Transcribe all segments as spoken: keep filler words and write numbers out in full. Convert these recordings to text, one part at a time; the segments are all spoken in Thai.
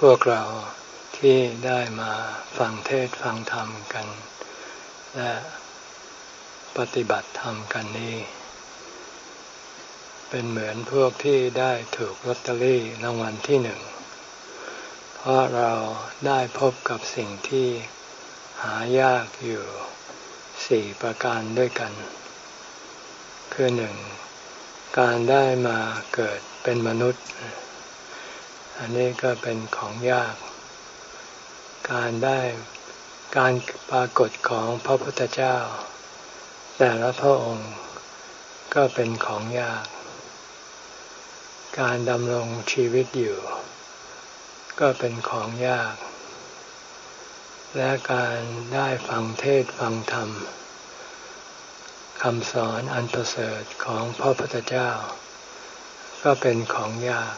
วกเราที่ได้มาฟังเทศน์ฟังธรรมกันและปฏิบัติธรรมกันนี้เป็นเหมือนพวกที่ได้ถูกลอตเตอรี่รางวัลที่หนึ่งเพราะเราได้พบกับสิ่งที่หายากอยู่สี่ประการด้วยกันคือหนึ่งการได้มาเกิดเป็นมนุษย์อันนี้ก็เป็นของยากการได้การปรากฏของพระพุทธเจ้าแต่ละพระองค์ก็เป็นของยากการดำรงชีวิตอยู่ก็เป็นของยากและการได้ฟังเทศน์ฟังธรรมคำสอนอันประเสริฐของพระพุทธเจ้าก็เป็นของยาก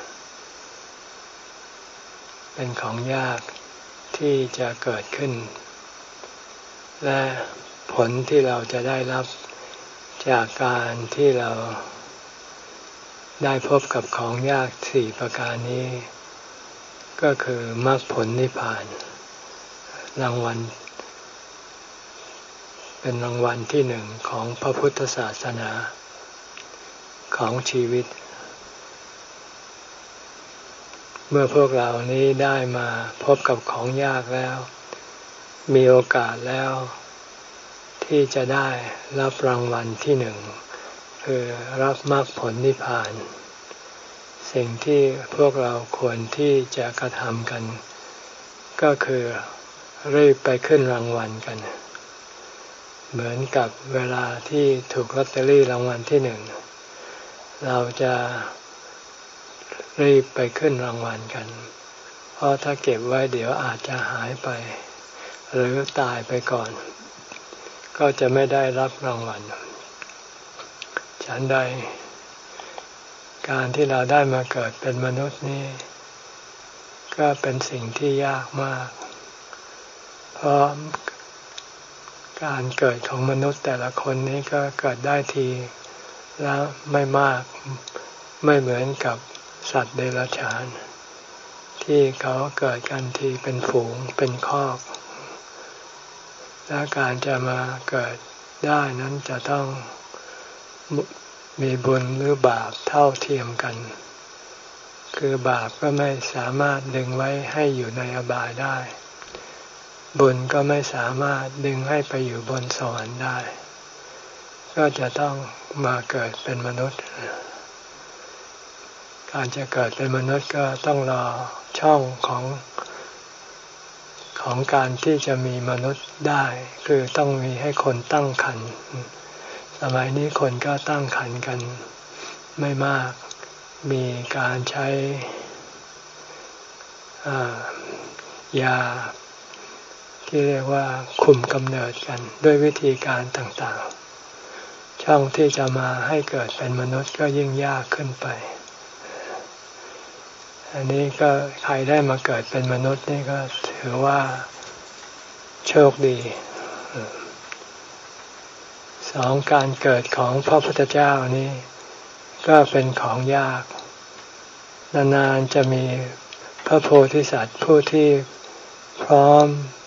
เป็นของยากที่จะเกิดขึ้นและผลที่เราจะได้รับจากการที่เราได้พบกับของยากสี่ประการนี้ก็คือมรรคผลนิพพานรางวัลเป็นรางวัลที่หนึ่งของพระพุทธศาสนาของชีวิตเมื่อพวกเรานี้ได้มาพบกับของยากแล้วมีโอกาสแล้วที่จะได้รับรางวัลที่หนึ่งคือรับมรรคผลนิพพานสิ่งที่พวกเราควรที่จะกระทำกันก็คือรีบไปขึ้นรางวัลกันเหมือนกับเวลาที่ถูกลอตเตอรี่รางวัลที่หนึ่งเราจะรีบไปขึ้นรางวัลกันเพราะถ้าเก็บไว้เดี๋ยวอาจจะหายไปหรือตายไปก่อนก็จะไม่ได้รับรางวัลฉันใดการที่เราได้มาเกิดเป็นมนุษย์นี่ก็เป็นสิ่งที่ยากมากเพราะการเกิดของมนุษย์แต่ละคนนี้ก็เกิดได้ทีแล้วไม่มากไม่เหมือนกับสัตว์เดรัจฉานที่เขาเกิดกันทีเป็นฝูงเป็นครอบและการจะมาเกิดได้นั้นจะต้องมีบุญหรือบาปเท่าเทียมกันคือบาปก็ไม่สามารถดึงไว้ให้อยู่ในอบายได้บุญก็ไม่สามารถดึงให้ไปอยู่บนสวรรค์ได้ก็จะต้องมาเกิดเป็นมนุษย์การจะเกิดเป็นมนุษย์ก็ต้องรอช่องของของการที่จะมีมนุษย์ได้คือต้องมีให้คนตั้งครรภ์สมัยนี้คนก็ตั้งครรภ์กันไม่มากมีการใช้ยาที่เรียกว่าคุมกำเนิดกันด้วยวิธีการต่างๆช่องที่จะมาให้เกิดเป็นมนุษย์ก็ยิ่งยากขึ้นไปอันนี้ก็ใครได้มาเกิดเป็นมนุษย์นี่ก็ถือว่าโชคดีสองการเกิดของพระพุทธเจ้านี่ก็เป็นของยากนานๆจะมีพระโพธิสัตว์ผู้ที่พร้อม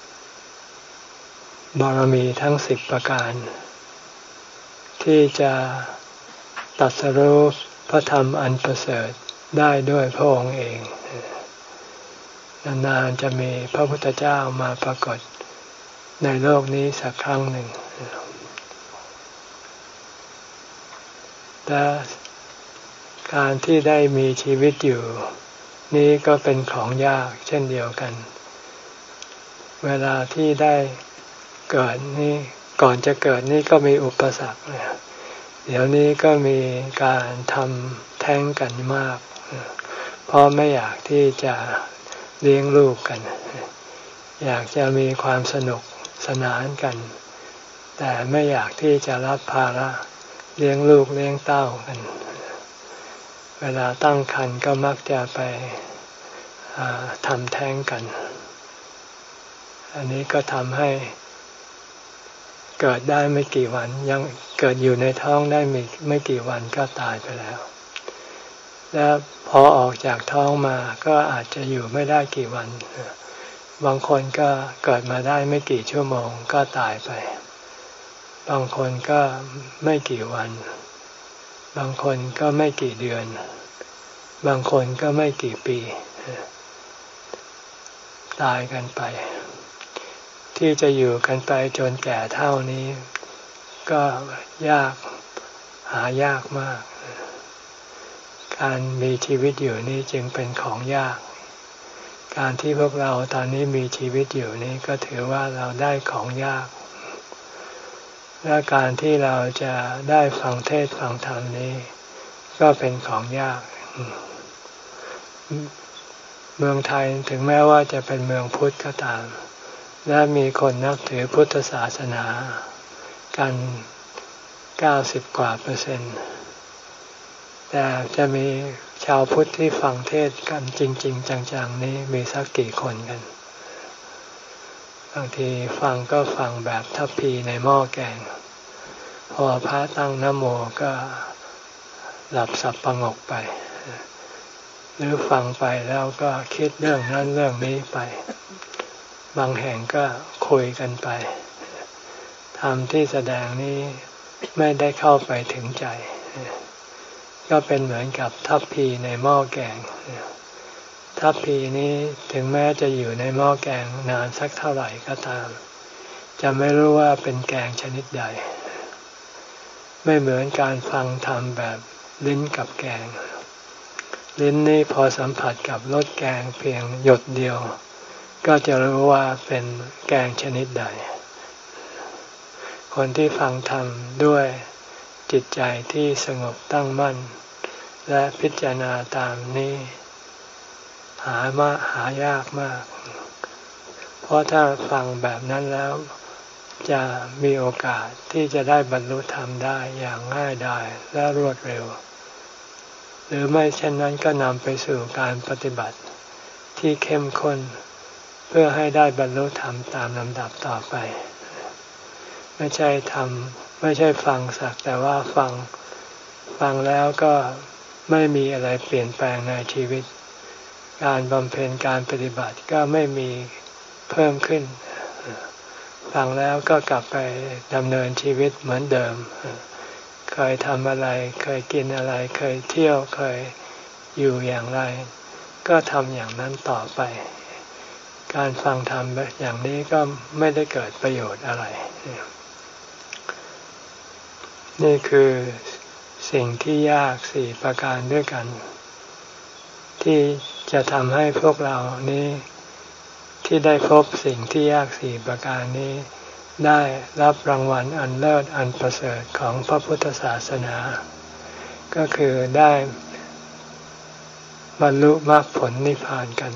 บารมีทั้งสิบประการที่จะตรัสรู้พระธรรมอันประเสริฐได้ด้วยพระองค์เองนานๆจะมีพระพุทธเจ้ามาปรากฏในโลกนี้สักครั้งหนึ่งแต่การที่ได้มีชีวิตอยู่นี้ก็เป็นของยากเช่นเดียวกันเวลาที่ได้เกิดนี่ก่อนจะเกิดนี่ก็มีอุปสรรคเดี๋ยวนี้ก็มีการทำแท้งกันมากเพราะไม่อยากที่จะเลี้ยงลูกกันอยากจะมีความสนุกสนานกันแต่ไม่อยากที่จะรับภาระเลี้ยงลูกเลี้ยงเต้ากันเวลาตั้งครรภ์ก็มักจะไปทำแท้งกันอันนี้ก็ทำให้เกิดได้ไม่กี่วันยังเกิดอยู่ในท้องได้ไม่ไม่กี่วันก็ตายไปแล้วแล้วพอออกจากท้องมาก็อาจจะอยู่ไม่ได้กี่วันบางคนก็เกิดมาได้ไม่กี่ชั่วโมงก็ตายไปบางคนก็ไม่กี่วันบางคนก็ไม่กี่เดือนบางคนก็ไม่กี่ปีตายกันไปที่จะอยู่กันไปจนแก่เท่านี้ก็ยากหายากมากการมีชีวิตอยู่นี่จึงเป็นของยากการที่พวกเราตอนนี้มีชีวิตอยู่นี่ก็ถือว่าเราได้ของยากและการที่เราจะได้ฟังเทศน์ฟังธรรมนี้ก็เป็นของยากเมืองไทยถึงแม้ว่าจะเป็นเมืองพุทธก็ตามและมีคนนับถือพุทธศาสนากันเก้าสิบกว่าเปอร์เซ็นต์แต่จะมีชาวพุทธที่ฟังเทศน์กันจริงๆจังๆนี้มีสักกี่คนกันบางทีฟังก็ฟังแบบทัพพีในหม้อแกงพอพระตั้งนะโมก็หลับสับประงกไปหรือฟังไปแล้วก็คิดเรื่องนั้นเรื่องนี้ไปบางแห่งก็คุยกันไปธรรมที่แสดงนี้ไม่ได้เข้าไปถึงใจก็เป็นเหมือนกับทัพพีในหม้อแกงทัพพีนี้ถึงแม้จะอยู่ในหม้อแกงนานสักเท่าไหร่ก็ตามจะไม่รู้ว่าเป็นแกงชนิดใดไม่เหมือนการฟังธรรมแบบลิ้นกับแกงลิ้นนี่พอสัมผัสกับรสแกงเพียงหยดเดียวก็จะรู้ว่าเป็นแกงชนิดใดคนที่ฟังธรรมด้วยจิตใจที่สงบตั้งมั่นและพิจารณาตามนี้หามาหายากมากเพราะถ้าฟังแบบนั้นแล้วจะมีโอกาสที่จะได้บรรลุธรรมได้อย่างง่ายดายและรวดเร็วหรือไม่เช่นนั้นก็นำไปสู่การปฏิบัติที่เข้มข้นเพื่อให้ได้บรรลุธรรมตามลำดับต่อไปไม่ใช่ทำไม่ใช่ฟังสักแต่ว่าฟังฟังแล้วก็ไม่มีอะไรเปลี่ยนแปลงในชีวิตการบำเพ็ญการปฏิบัติก็ไม่มีเพิ่มขึ้นฟังแล้วก็กลับไปดำเนินชีวิตเหมือนเดิมเคยทำอะไรเคยกินอะไรเคยเที่ยวเคยอยู่อย่างไรก็ทำอย่างนั้นต่อไปการฟังธรรมอย่างนี้ก็ไม่ได้เกิดประโยชน์อะไรนี่คือสิ่งที่ยากสี่ประการด้วยกันที่จะทำให้พวกเรานี้ที่ได้พบสิ่งที่ยากสี่ประการนี้ได้รับรางวัลอันเลิศอันประเสริฐของพระพุทธศาสนาก็คือได้บรรลุมรรคผลนิพพานกัน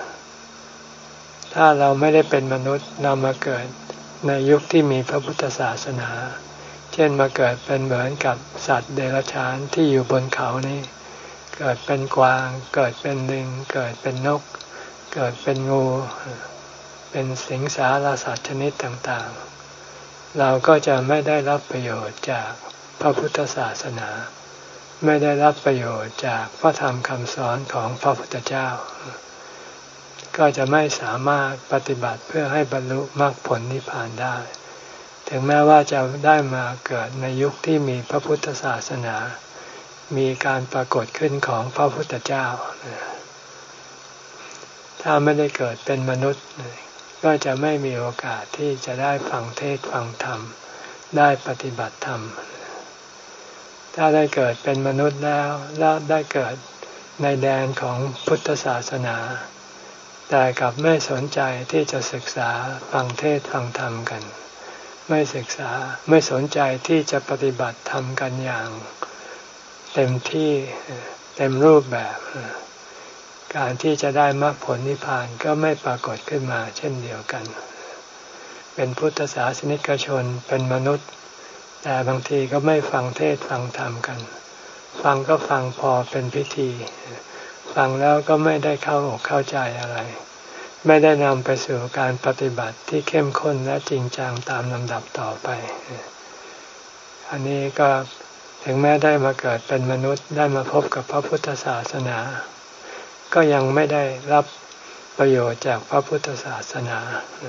ถ้าเราไม่ได้เป็นมนุษย์เรามาเกิดในยุคที่มีพระพุทธศาสนาเช่นมาเกิดเป็นเหมือนกับสัตว์เดรัจฉานที่อยู่บนเขานี้เกิดเป็นกวางเกิดเป็นลิงเกิดเป็นนกเกิดเป็นงูเป็นสิงสารสัตว์ชนิดต่างๆเราก็จะไม่ได้รับประโยชน์จากพระพุทธศาสนาไม่ได้รับประโยชน์จากพระธรรมคำสอนของพระพุทธเจ้าก็จะไม่สามารถปฏิบัติเพื่อให้บรรลุมรรคผลนิพพานได้ถึงแม้ว่าจะได้มาเกิดในยุคที่มีพระพุทธศาสนามีการปรากฏขึ้นของพระพุทธเจ้าถ้าไม่ได้เกิดเป็นมนุษย์ก็จะไม่มีโอกาสที่จะได้ฟังเทศน์ฟังธรรมได้ปฏิบัติธรรมถ้าได้เกิดเป็นมนุษย์แล้วแล้วได้เกิดในแดนของพุทธศาสนาแต่กลับไม่สนใจที่จะศึกษาฟังเทศน์ฟังธรรมกันไม่ศึกษาไม่สนใจที่จะปฏิบัติธรรมกันอย่างเต็มที่เต็มรูปแบบการที่จะได้มรรคผลนิพพานก็ไม่ปรากฏขึ้นมาเช่นเดียวกันเป็นพุทธศาสนิกชนเป็นมนุษย์แต่บางทีก็ไม่ฟังเทศน์ฟังธรรมกันฟังก็ฟังพอเป็นพิธีฟังแล้วก็ไม่ได้เข้าอกเข้าใจอะไรไม่ได้นำไปสู่การปฏิบัติที่เข้มข้นและจริงจังตามลำดับต่อไปอันนี้ก็ถึงแม้ได้มาเกิดเป็นมนุษย์ได้มาพบกับพระพุทธศาสนา ก็ยังไม่ได้รับประโยชน์จากพระพุทธศาสนา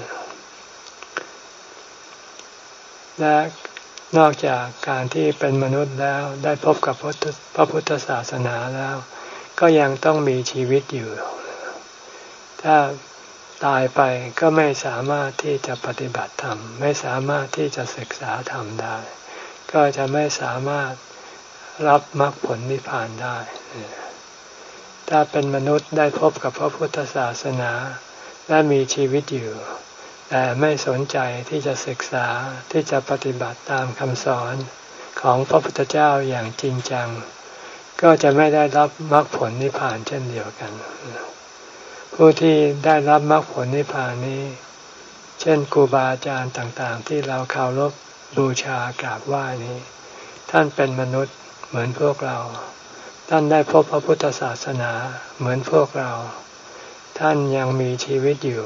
และนอกจากการที่เป็นมนุษย์แล้วได้พบกับพระพุทธศาสนาแล้วก็ยังต้องมีชีวิตอยู่ถ้าตายไปก็ไม่สามารถที่จะปฏิบัติธรรมไม่สามารถที่จะศึกษาธรรมได้ก็จะไม่สามารถรับมรรคผลนิพพานได้ถ้าเป็นมนุษย์ได้พบกับพระพุทธศาสนาและมีชีวิตอยู่แต่ไม่สนใจที่จะศึกษาที่จะปฏิบัติตามคำสอนของพระพุทธเจ้าอย่างจริงจังก็จะไม่ได้รับมรรคผลนิพพานเช่นเดียวกันผู้ที่ได้รับมรรคผลนิพพานนี้เช่นครูบาอาจารย์ต่างๆที่เราเคารพบูชากราบไหว้นี้ท่านเป็นมนุษย์เหมือนพวกเราท่านได้พบพระพุทธศาสนาเหมือนพวกเราท่านยังมีชีวิตอยู่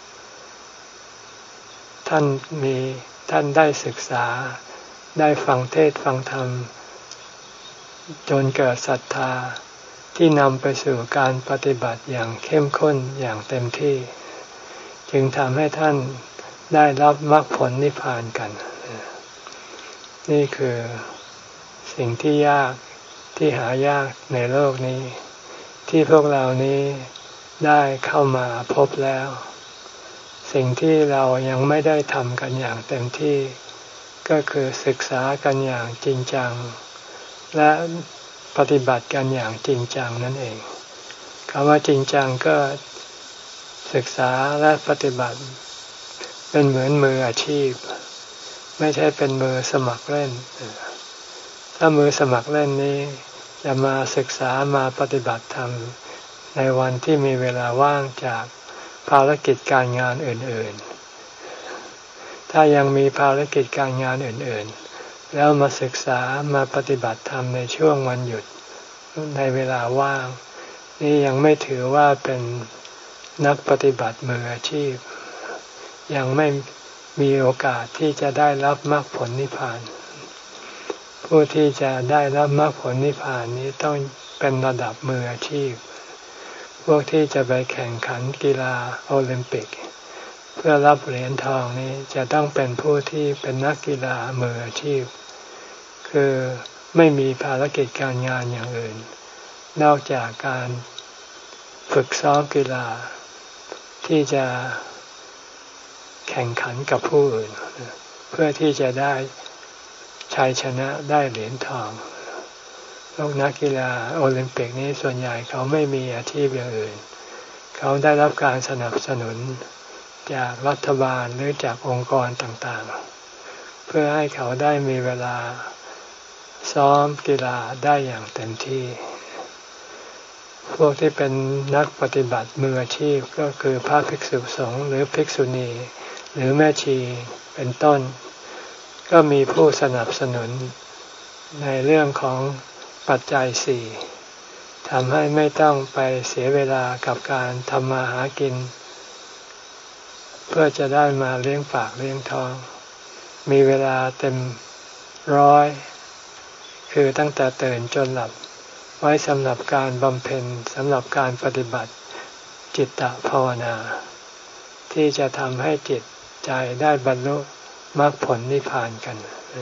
ท่านมีท่านได้ศึกษาได้ฟังเทศน์ฟังธรรมจนเกิดศรัทธาที่นำไปสู่การปฏิบัติอย่างเข้มข้นอย่างเต็มที่จึงทำให้ท่านได้รับมรรคผลนิพพานกันนี่คือสิ่งที่ยากที่หายากในโลกนี้ที่พวกเรานี้ได้เข้ามาพบแล้วสิ่งที่เรายังไม่ได้ทำกันอย่างเต็มที่ก็คือศึกษากันอย่างจริงจังและปฏิบัติกันอย่างจริงจังนั่นเองคำว่าจริงจังก็ศึกษาและปฏิบัติเป็นเหมือนมืออาชีพไม่ใช่เป็นมือสมัครเล่นถ้ามือสมัครเล่นนี้จะมาศึกษามาปฏิบัติธรรมในวันที่มีเวลาว่างจากภารกิจการงานอื่นๆถ้ายังมีภารกิจการงานอื่นๆแล้วมาศึกษามาปฏิบัติธรรมในช่วงวันหยุดในเวลาว่างนี่ยังไม่ถือว่าเป็นนักปฏิบัติมืออาชีพยังไม่มีโอกาสที่จะได้รับมรรคผลนิพพานผู้ที่จะได้รับมรรคผลนิพพานนี้ต้องเป็นระดับมืออาชีพพวกที่จะไปแข่งขันกีฬาโอลิมปิกเพื่อรับเหรียญทองนี้จะต้องเป็นผู้ที่เป็นนักกีฬามืออาชีพคือไม่มีภารกิจการงานอย่างอื่นนอกจากการฝึกซ้อมกีฬาที่จะแข่งขันกับผู้อื่นเพื่อที่จะได้ชัยชนะได้เหรียญทองพวกนักกีฬาโอลิมปิกนี้ส่วนใหญ่เขาไม่มีอาชีพอย่างอื่นเขาได้รับการสนับสนุนจากรัฐบาลหรือจากองค์กรต่างๆเพื่อให้เขาได้มีเวลาซ้อมกีฬาได้อย่างเต็มที่พวกที่เป็นนักปฏิบัติมืออาชีพก็คือพระภิกษุสงฆ์หรือภิกษุณีหรือแม่ชีเป็นต้นก็มีผู้สนับสนุนในเรื่องของปัจจัยสี่ทำให้ไม่ต้องไปเสียเวลากับการทำมาหากินเพื่อจะได้มาเลี้ยงปากเลี้ยงท้องมีเวลาเต็มร้อยคือตั้งแต่ตื่นจนหลับไว้สำหรับการบำเพ็ญสำหรับการปฏิบัติจิตตภาวนาที่จะทำให้จิตใจได้บรรลุมรรคผลนิพพานกัน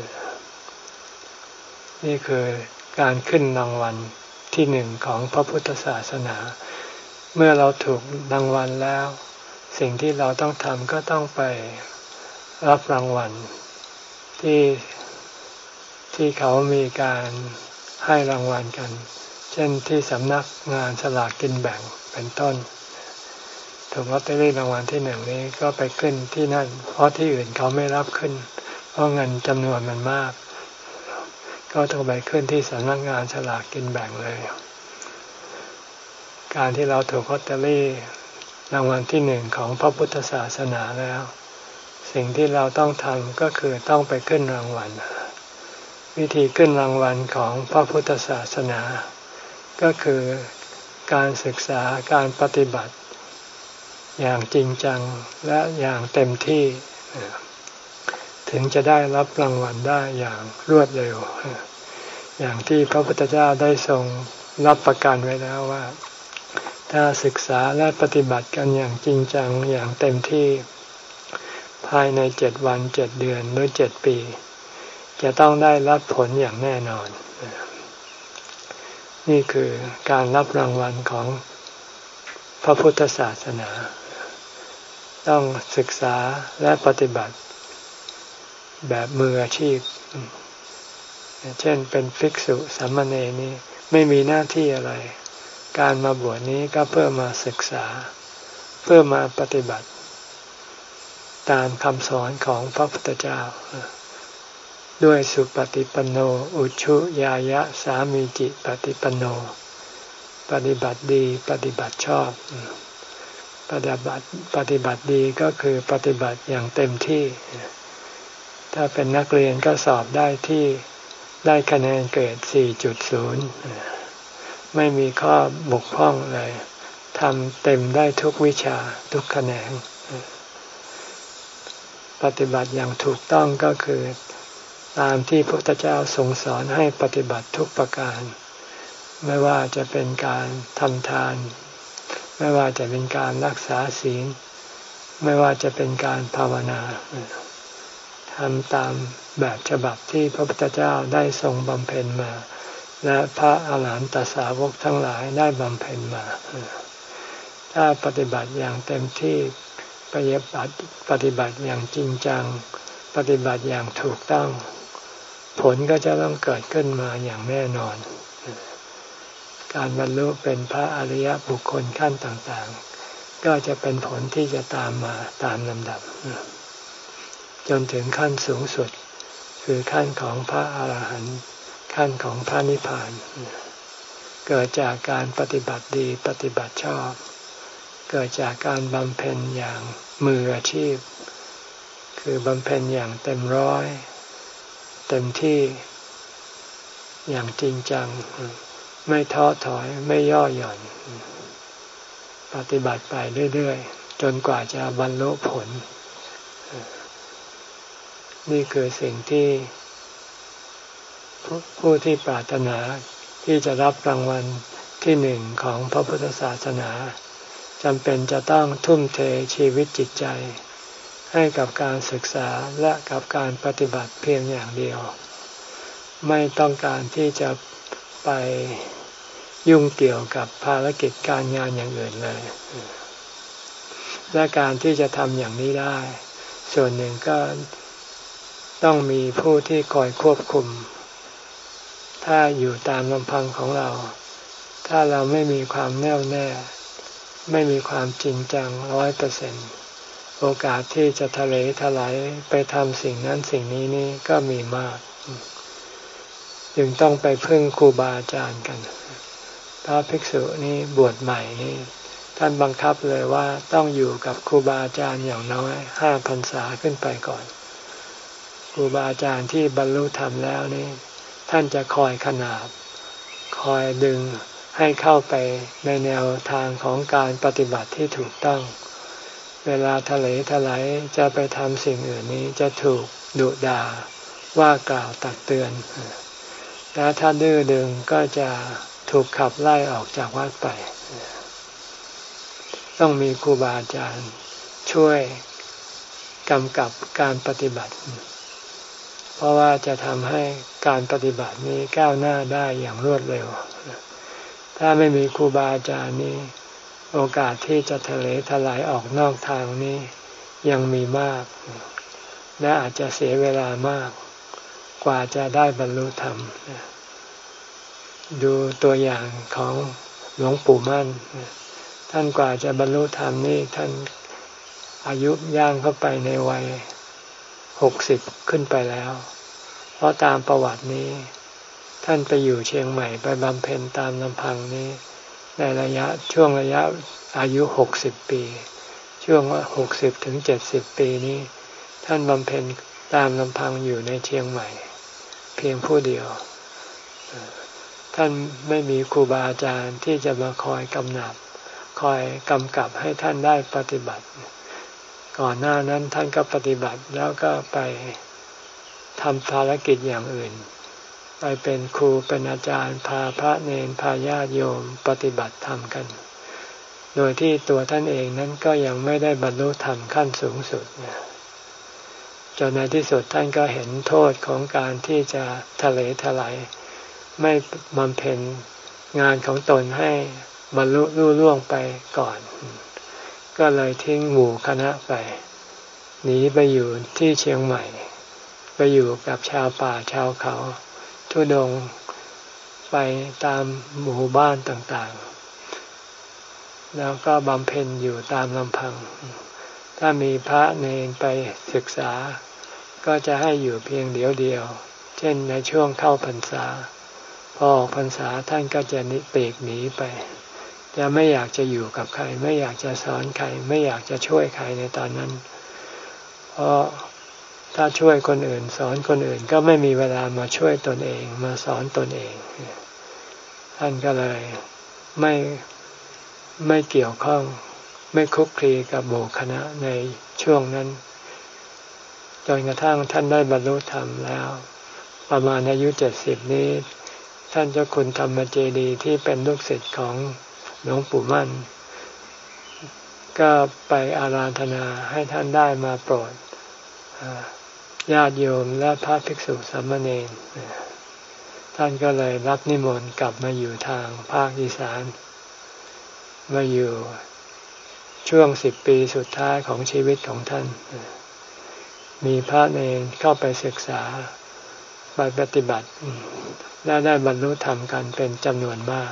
นี่คือการขึ้นรางวัลที่หนึ่งของพระพุทธศาสนาเมื่อเราถูกรางวัลแล้วสิ่งที่เราต้องทำก็ต้องไปรับรางวัลที่ที่เขามีการให้รางวัลกันเช่นที่สำนักงานสลากกินแบ่งเป็นต้นถูกลอตเตอรี่รางวัลที่หนึ่งนี้ก็ไปขึ้นที่นั่นเพราะที่อื่นเขาไม่รับขึ้นเพราะเงินจำนวนมันมากก็ต้องไปขึ้นที่สำนักงานสลากกินแบ่งเลยการที่เราถูกลอตเตอรี่รางวัลที่หนึ่งของพระพุทธศาสนาแล้วสิ่งที่เราต้องทำก็คือต้องไปขึ้นรางวัลวิธีขึ้นรางวัลของพระพุทธศาสนาก็คือการศึกษาการปฏิบัติอย่างจริงจังและอย่างเต็มที่ถึงจะได้รับรางวัลได้อย่างรวดเร็วอย่างที่พระพุทธเจ้าได้ทรงรับประกันไว้แล้วว่าถ้าศึกษาและปฏิบัติกันอย่างจริงจังอย่างเต็มที่ภายในเจ็ดวันเจ็ดเดือนหรือเจ็ดปีจะต้องได้รับผลอย่างแน่นอนนี่คือการรับรางวัลของพระพุทธศาสนาต้องศึกษาและปฏิบัติแบบมืออาชีพเช่นเป็นภิกษุสามเณรนี้ไม่มีหน้าที่อะไรการมาบวชนี้ก็เพื่อมาศึกษาเพื่อมาปฏิบัติตามคำสอนของพระพุทธเจ้าด้วยสุปฏิปันโนอุชุยายะสามีจิปฏิปันโนปฏิบัติดีปฏิบัติชอบปฏิบัติปฏิบัติดีก็คือปฏิบัติอย่างเต็มที่ถ้าเป็นนักเรียนก็สอบได้ที่ได้คะแนนเกรด สี่จุดศูนย์ ไม่มีข้อบกพร่องเลยทำเต็มได้ทุกวิชาทุกแขนงปฏิบัติอย่างถูกต้องก็คือตามที่พระพุทธเจ้าทรงสอนให้ปฏิบัติทุกประการไม่ว่าจะเป็นการทำทานไม่ว่าจะเป็นการรักษาศีลไม่ว่าจะเป็นการภาวนาทำตามแบบฉบับที่พระพุทธเจ้าได้ทรงบำเพ็ญมาและพระอาหารหันตสาวกทั้งหลายได้บำเพ็ญมาถ้าปฏิบัติอย่างเต็มที่ปฏิบัติปฏิบัติอย่างจริงจังปฏิบัติอย่างถูกต้องผลก็จะต้องเกิดขึ้นมาอย่างแน่นอนการบรรลุเป็นพระอริยบุคคลขั้นต่างๆก็จะเป็นผลที่จะตามมาตามลำดับจนถึงขั้นสูงสุดคือขั้นของพระอาหารหันต์ขั้นของพระนิพพานเกิดจากการปฏิบัติดีปฏิบัติชอบเกิดจากการบำเพ็ญอย่างมืออาชีพคือบำเพ็ญอย่างเต็มร้อยเต็มที่อย่างจริงจังไม่ท้อถอยไม่ย่อหย่อนปฏิบัติไปเรื่อยๆจนกว่าจะบรรลุผลนี่คือสิ่งที่ผู้ที่ปรารถนาที่จะรับรางวัลที่หนึ่งของพระพุทธศาสนาจำเป็นจะต้องทุ่มเทชีวิตจิตใจให้กับการศึกษาและกับการปฏิบัติเพียงอย่างเดียวไม่ต้องการที่จะไปยุ่งเกี่ยวกับภารกิจการงานอย่างอื่นเลยและการที่จะทำอย่างนี้ได้ส่วนหนึ่งก็ต้องมีผู้ที่คอยควบคุมถ้าอยู่ตามลำพังของเราถ้าเราไม่มีความแน่วแน่ไม่มีความจริงจังร้อยเปอร์เซ็นต์โอกาสที่จะทะเลทลายไปทำสิ่งนั้นสิ่งนี้นี่ก็มีมากจึงต้องไปพึ่งครูบาอาจารย์กันพระภิกษุนี่บวชใหม่นี่ท่านบังคับเลยว่าต้องอยู่กับครูบาอาจารย์อย่างน้อยห้าพรรษาขึ้นไปก่อนครูบาอาจารย์ที่บรรลุธรรมแล้วนี่ท่านจะคอยขนาบคอยดึงให้เข้าไปในแนวทางของการปฏิบัติที่ถูกต้องเวลาทะเลทลายจะไปทำสิ่งอื่นนี้จะถูกดุด่าว่ากล่าวตักเตือนและถ้าดื้อดึงก็จะถูกขับไล่ออกจากวัดไปต้องมีครูบาอาจารย์ช่วยกำกับการปฏิบัติเพราะว่าจะทำให้การปฏิบัตินี้ก้าวหน้าได้อย่างรวดเร็วถ้าไม่มีครูบาอาจารย์นี้โอกาสที่จะทะเลทลายออกนอกทางนี้ยังมีมากและอาจจะเสียเวลามากกว่าจะได้บรรลุธรรมดูตัวอย่างของหลวงปู่มั่นท่านกว่าจะบรรลุธรรมนี่ท่านอายุย่างเข้าไปในวัยหกสิบขึ้นไปแล้วเพราะตามประวัตินี้ท่านไปอยู่เชียงใหม่ไปบำเพ็ญตามลำพังนี้ในระยะช่วงระยะอายุหกสิบปีช่วงหกสิบถึงเจ็ดสิบปีนี้ท่านบำเพ็ญตามลำพังอยู่ในเชียงใหม่เพียงผู้เดียวท่านไม่มีครูบาอาจารย์ที่จะมาคอยกำกับคอยกำกับให้ท่านได้ปฏิบัติก่อนหน้านั้นท่านก็ปฏิบัติแล้วก็ไปทำภารกิจอย่างอื่นไปเป็นครูเป็นอาจารย์พาพระเนรพาญาติโยมปฏิบัติธรรมกันโดยที่ตัวท่านเองนั้นก็ยังไม่ได้บรรลุธรรมขั้นสูงสุดจนในที่สุดท่านก็เห็นโทษของการที่จะทะเลทลายไม่บำเพ็ญงานของตนให้บรรลุลุล่วงไปก่อนก็เลยทิ้งหมู่คณะไปหนีไปอยู่ที่เชียงใหม่ไปอยู่กับชาวป่าชาวเขาทุดงไปตามหมู่บ้านต่างๆแล้วก็บำเพ็ญอยู่ตามลำพังถ้ามีพระเนรไปศึกษาก็จะให้อยู่เพียงเดียวเดียวเช่นในช่วงเข้าพรรษาพอออกพรรษาท่านก็จะนิปลีกหนีไปจะไม่อยากจะอยู่กับใครไม่อยากจะสอนใครไม่อยากจะช่วยใครในตอนนั้นเพราะถ้าช่วยคนอื่นสอนคนอื่นก็ไม่มีเวลามาช่วยตนเองมาสอนตนเองท่านก็เลยไม่ไม่เกี่ยวข้องไม่คลุกคลีกับหมู่คณะในช่วงนั้นจนกระทั่งท่านได้บรรลุธรรมแล้วประมาณอายุเจ็ดสิบนี้ท่านเจ้าคุณธรรมเจดีย์ที่เป็นลูกศิษย์ของหลวงปู่มั่นก็ไปอาราธนาให้ท่านได้มาโปรดญาติโยมและพระภิกษุสามเณรท่านก็เลยรับนิมนต์กลับมาอยู่ทางภาคอีสานมาอยู่ช่วงสิบปีสุดท้ายของชีวิตของท่านมีพระเนรเข้าไปศึกษาไปปฏิบัติและได้บรรลุธรรมกันเป็นจำนวนมาก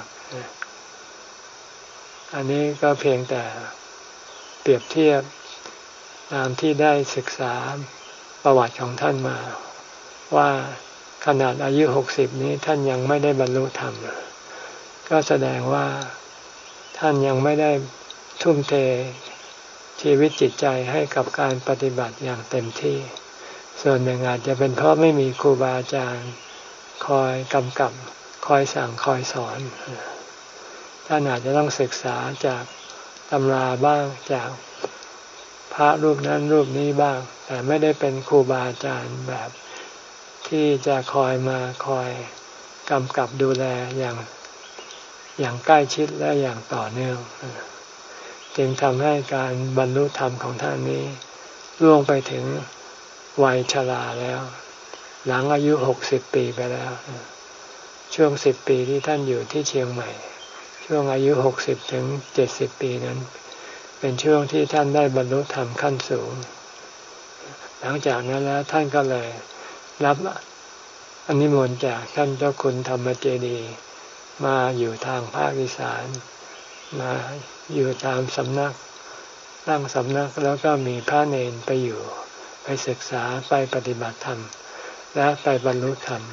อันนี้ก็เพียงแต่เปรียบเทียบตามที่ได้ศึกษาประวัติของท่านมาว่าขนาดอายุหกสิบนี้ท่านยังไม่ได้บรรลุธรรมก็แสดงว่าท่านยังไม่ได้ทุ่มเทชีวิตจิตใจให้กับการปฏิบัติอย่างเต็มที่ส่วนหนึ่งอาจจะเป็นเพราะไม่มีครูบาอาจารย์คอยกำกับคอยสั่งคอยสอนท่านอาจจะต้องศึกษาจากตำราบ้างจากพระรูปนั้นรูปนี้บ้างแต่ไม่ได้เป็นครูบาอาจารย์แบบที่จะคอยมาคอยกำกับดูแลอย่างอย่างใกล้ชิดและอย่างต่อเนื่องจึงทำให้การบรรลุธรรมของท่านนี้ล่วงไปถึงวัยชราแล้วหลังอายุหกสิบปีไปแล้วช่วงสิบปีที่ท่านอยู่ที่เชียงใหม่ช่วงอายุหกสิบถึงเจ็ดสิบปีนั้นเป็นช่วงที่ท่านได้บรรลุธรรมขั้นสูงหลังจากนั้นแล้วท่านก็เลยรับอนิมนต์จากท่านเจ้าคุณธรรมเจดีย์มาอยู่ทางภาคอีสานมาอยู่ตามสำนักตั้งสำนักแล้วก็มีพระเนรไปอยู่ไปศึกษาไปปฏิบัติธรรมและไปบรรลุธรรม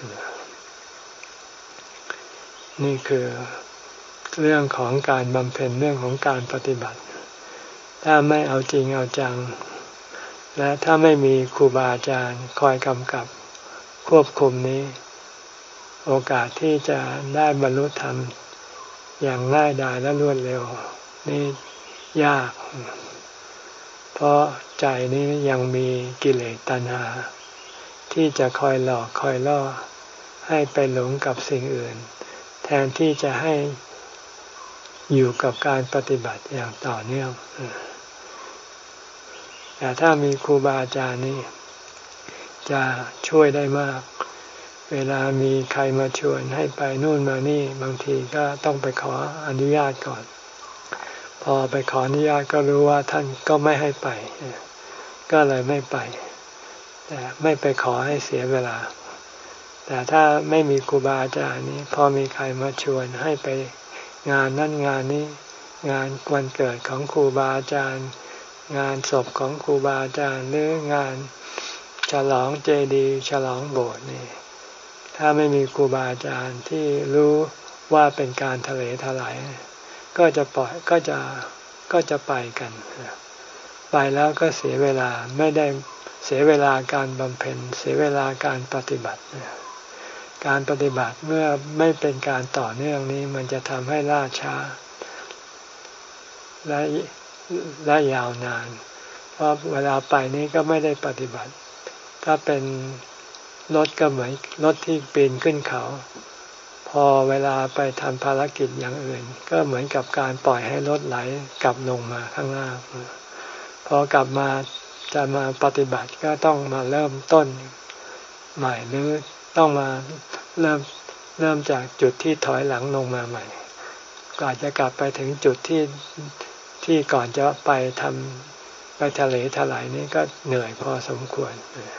นี่คือเรื่องของการบำเพ็ญเรื่องของการปฏิบัติถ้าไม่เอาจริงเอาจังและถ้าไม่มีครูบาอาจารย์คอยกำกับควบคุมนี้โอกาสที่จะได้บรรลุธรรมอย่างง่ายดายและรวดเร็วนี่ยากเพราะใจนี้ยังมีกิเลสตัณหาที่จะคอยหลอกคอยล่อให้ไปหลงกับสิ่งอื่นแทนที่จะให้อยู่กับการปฏิบัติอย่างต่อเนื่องแต่ถ้ามีครูบาอาจารย์นี่จะช่วยได้มากเวลามีใครมาชวนให้ไปนู่นมานี่บางทีก็ต้องไปขออนุญาตก่อนพอไปขออนุญาตก็รู้ว่าท่านก็ไม่ให้ไปก็เลยไม่ไปแต่ไม่ไปขอให้เสียเวลาแต่ถ้าไม่มีครูบาอาจารย์นี้พอมีใครมาชวนให้ไปงานนั่นงานนี้งานวันเกิดของครูบาอาจารย์งานศพของครูบาอาจารย์หรืองานฉลองเจดีย์ฉลองโบสถ์นี่ถ้าไม่มีครูบาอาจารย์ที่รู้ว่าเป็นการทะเลทลายก็จะปล่อยก็จะก็จะไปกันไปแล้วก็เสียเวลาไม่ได้เสียเวลาการบำเพ็ญเสียเวลาการปฏิบัติการปฏิบัติเมื่อไม่เป็นการต่อเนื่องนี้มันจะทำให้ล่าช้าและและยาวนานเพราะเวลาไปนี้ก็ไม่ได้ปฏิบัติถ้าเป็นรถก็เหมือนรถที่ปีนขึ้นเขาพอเวลาไปทำภารกิจอย่างอื่นก็เหมือนกับการปล่อยให้รถไหลกลับลงมาข้างล่างพอกลับมาจะมาปฏิบัติก็ต้องมาเริ่มต้นใหม่หรือต้องมาเริ่มเริ่มจากจุดที่ถอยหลังลงมาใหม่ก่อนจะกลับไปถึงจุดที่ที่ก่อนจะไปทำไปทะเลถลายนี่ก็เหนื่อยพอสมควร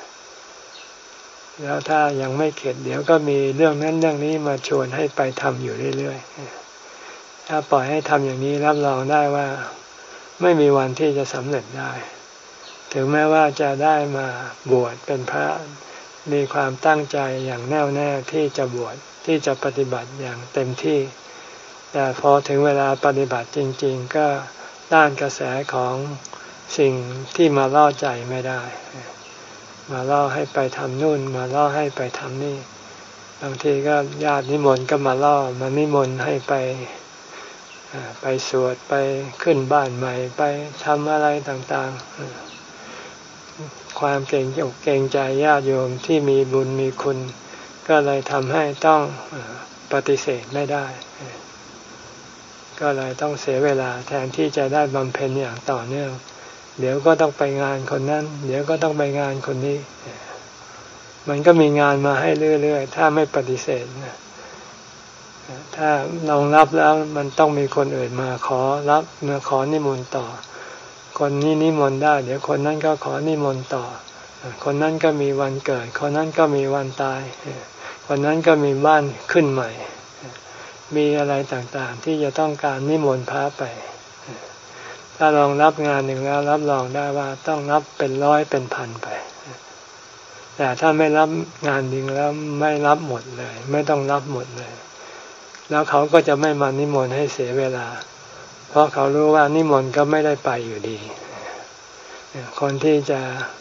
แล้วถ้ายังไม่เข็ดเดี๋ยวก็มีเรื่องนั้นเรื่องนี้มาชวนให้ไปทำอยู่เรื่อยๆถ้าปล่อยให้ทำอย่างนี้รับรองได้ว่าไม่มีวันที่จะสำเร็จได้ถึงแม้ว่าจะได้มาบวชเป็นพระมีความตั้งใจอย่างแน่วแน่ที่จะบวชที่จะปฏิบัติอย่างเต็มที่แต่พอถึงเวลาปฏิบัติจริงๆก็ต้านกระแสของสิ่งที่มาล่อใจไม่ได้มาล่อให้ไปทำนู่นมาล่อให้ไปทำนี่บางทีก็ญาตินิมนต์ก็มาล่อมานิมนต์ให้ไปไปสวดไปขึ้นบ้านใหม่ไปทำอะไรต่างๆความเกรงอกเกรงใจญาติโยมที่มีบุญมีคุณก็เลยทำให้ต้องปฏิเสธไม่ได้ก็เลยต้องเสียเวลาแทนที่จะได้บำเพ็ญอย่างต่อเนื่องเดี๋ยวก็ต้องไปงานคนนั้นเดี๋ยวก็ต้องไปงานคนนี้มันก็มีงานมาให้เรื่อยๆถ้าไม่ปฏิเสธนะถ้าลองรับแล้วมันต้องมีคนอื่นมาขอรับมาขอนิมนต์ต่อคนนี้นิมนต์ได้เดี๋ยวคนนั้นก็ขอนิมนต์ต่อคนนั้นก็มีวันเกิดคนนั้นก็มีวันตายคนนั้นก็มีบ้านขึ้นใหม่มีอะไรต่างๆที่จะต้องการนิมนต์พระไปถ้าลองรับงานหนึ่งแล้วรับรองได้ว่าต้องรับเป็นร้อยเป็นพันไปแต่ถ้าไม่รับงานหนึ่งแล้วไม่รับหมดเลยไม่ต้องรับหมดเลยแล้วเขาก็จะไม่มานิมนต์ให้เสียเวลาเพราะเขารู้ว่านิมนต์ก็ไม่ได้ไปอยู่ดีคนที่จะ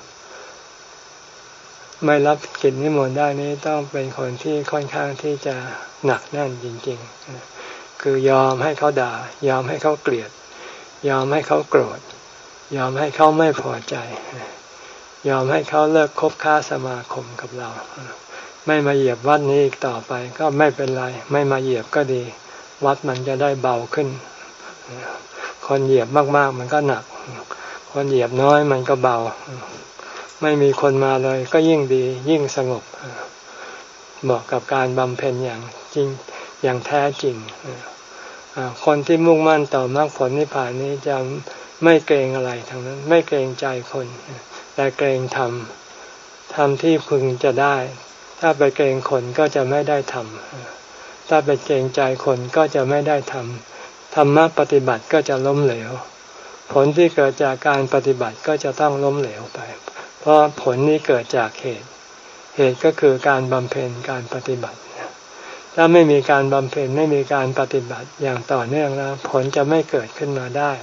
ไม่รับกิจนิมนต์ได้นี้ต้องเป็นคนที่ค่อนข้างที่จะหนักแน่นจริงๆคือยอมให้เขาด่ายอมให้เขาเกลียดยอมให้เขาโกรธยอมให้เขาไม่พอใจยอมให้เขาเลิกคบค้าสมาคมกับเราไม่มาเหยียบวัดนี้อีกต่อไปก็ไม่เป็นไรไม่มาเหยียบก็ดีวัดมันจะได้เบาขึ้นคนเหยียบมากๆมันก็หนักคนเหยียบน้อยมันก็เบาไม่มีคนมาเลยก็ยิ่งดียิ่งสงบเหมาะกับการบำเพ็ญอย่างจริงอย่างแท้จริงคนที่มุ่งมั่นต่อมรรคผลนิพพานนี้จะไม่เกรงอะไรทั้งนั้นไม่เกรงใจคนแต่เกรงธรรมธรรมที่พึงจะได้ถ้าไปเกรงคนก็จะไม่ได้ธรรมถ้าไปเกรงใจคนก็จะไม่ได้ธรรมธรรมะปฏิบัติก็จะล้มเหลวผลที่เกิดจากการปฏิบัติก็จะต้องล้มเหลวไปเพราะผลนี้เกิดจากเหตุเหตุก็คือการบำเพ็ญการปฏิบัติถ้าไม่มีการบำเพ็ญไม่มีการปฏิบัติอย่างต่อเนื่องแล้วผลจะไม่เกิดขึ้นมาได้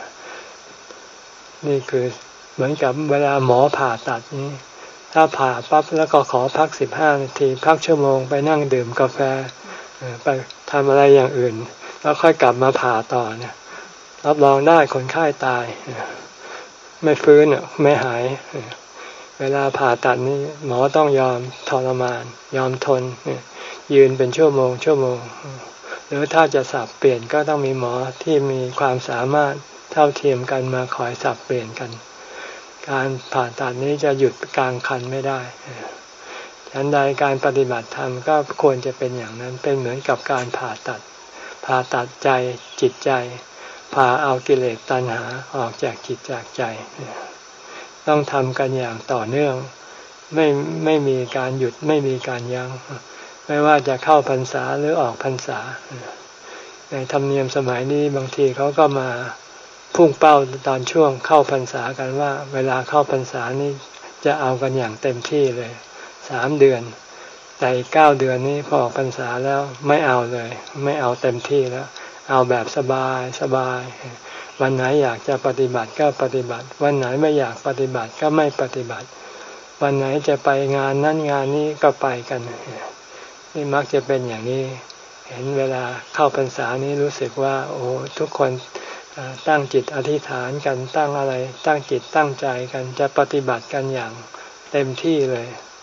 นี่คือเหมือนกับเวลาหมอผ่าตัดนี้ถ้าผ่าปั๊บแล้วก็ขอพักสิบห้านาทีพักชั่วโมงไปนั่งดื่มกาแฟไปทำอะไรอย่างอื่นแล้วค่อยกลับมาผ่าต่อเนี่ยรับรองได้คนไข้ตายไม่ฟื้นไม่หายเวลาผ่าตัดนี้หมอต้องยอมทรมานยอมทนยืนเป็นชั่วโมงชั่วโมงหรือถ้าจะสับเปลี่ยนก็ต้องมีหมอที่มีความสามารถเท่าเทียมกันมาคอยสับเปลี่ยนกันการผ่าตัดนี้จะหยุดกลางคันไม่ได้ฉันใดการปฏิบัติธรรมก็ควรจะเป็นอย่างนั้นเป็นเหมือนกับการผ่าตัดผ่าตัดใจจิตใจผ่าเอากิเลสตัณหาออกจากจิตจากใจต้องทำกันอย่างต่อเนื่องไม่ไม่มีการหยุดไม่มีการยั้งไม่ว่าจะเข้าพรรษาหรือออกพรรษาในธรรมเนียมสมัยนี้บางทีเขาก็มาพุ่งเป้าตอนช่วงเข้าพรรษากันว่าเวลาเข้าพรรษานี้จะเอากันอย่างเต็มที่เลยสามเดือนแต่อีกเก้าเดือนนี้พอออกพรรษาแล้วไม่เอาเลยไม่เอาเต็มที่แล้วเอาแบบสบายสบายวันไหนอยากจะปฏิบัติก็ปฏิบัติวันไหนไม่อยากปฏิบัติก็ไม่ปฏิบัติวันไหนจะไปงานนั้นงานนี้ก็ไปกันนี่มักจะเป็นอย่างนี้เห็นเวลาเข้าพรรษานี้รู้สึกว่าโอ้ทุกคนตั้งจิตอธิษฐานกันตั้งอะไรตั้งจิตตั้งใจกันจะปฏิบัติกันอย่างเต็มที่เลย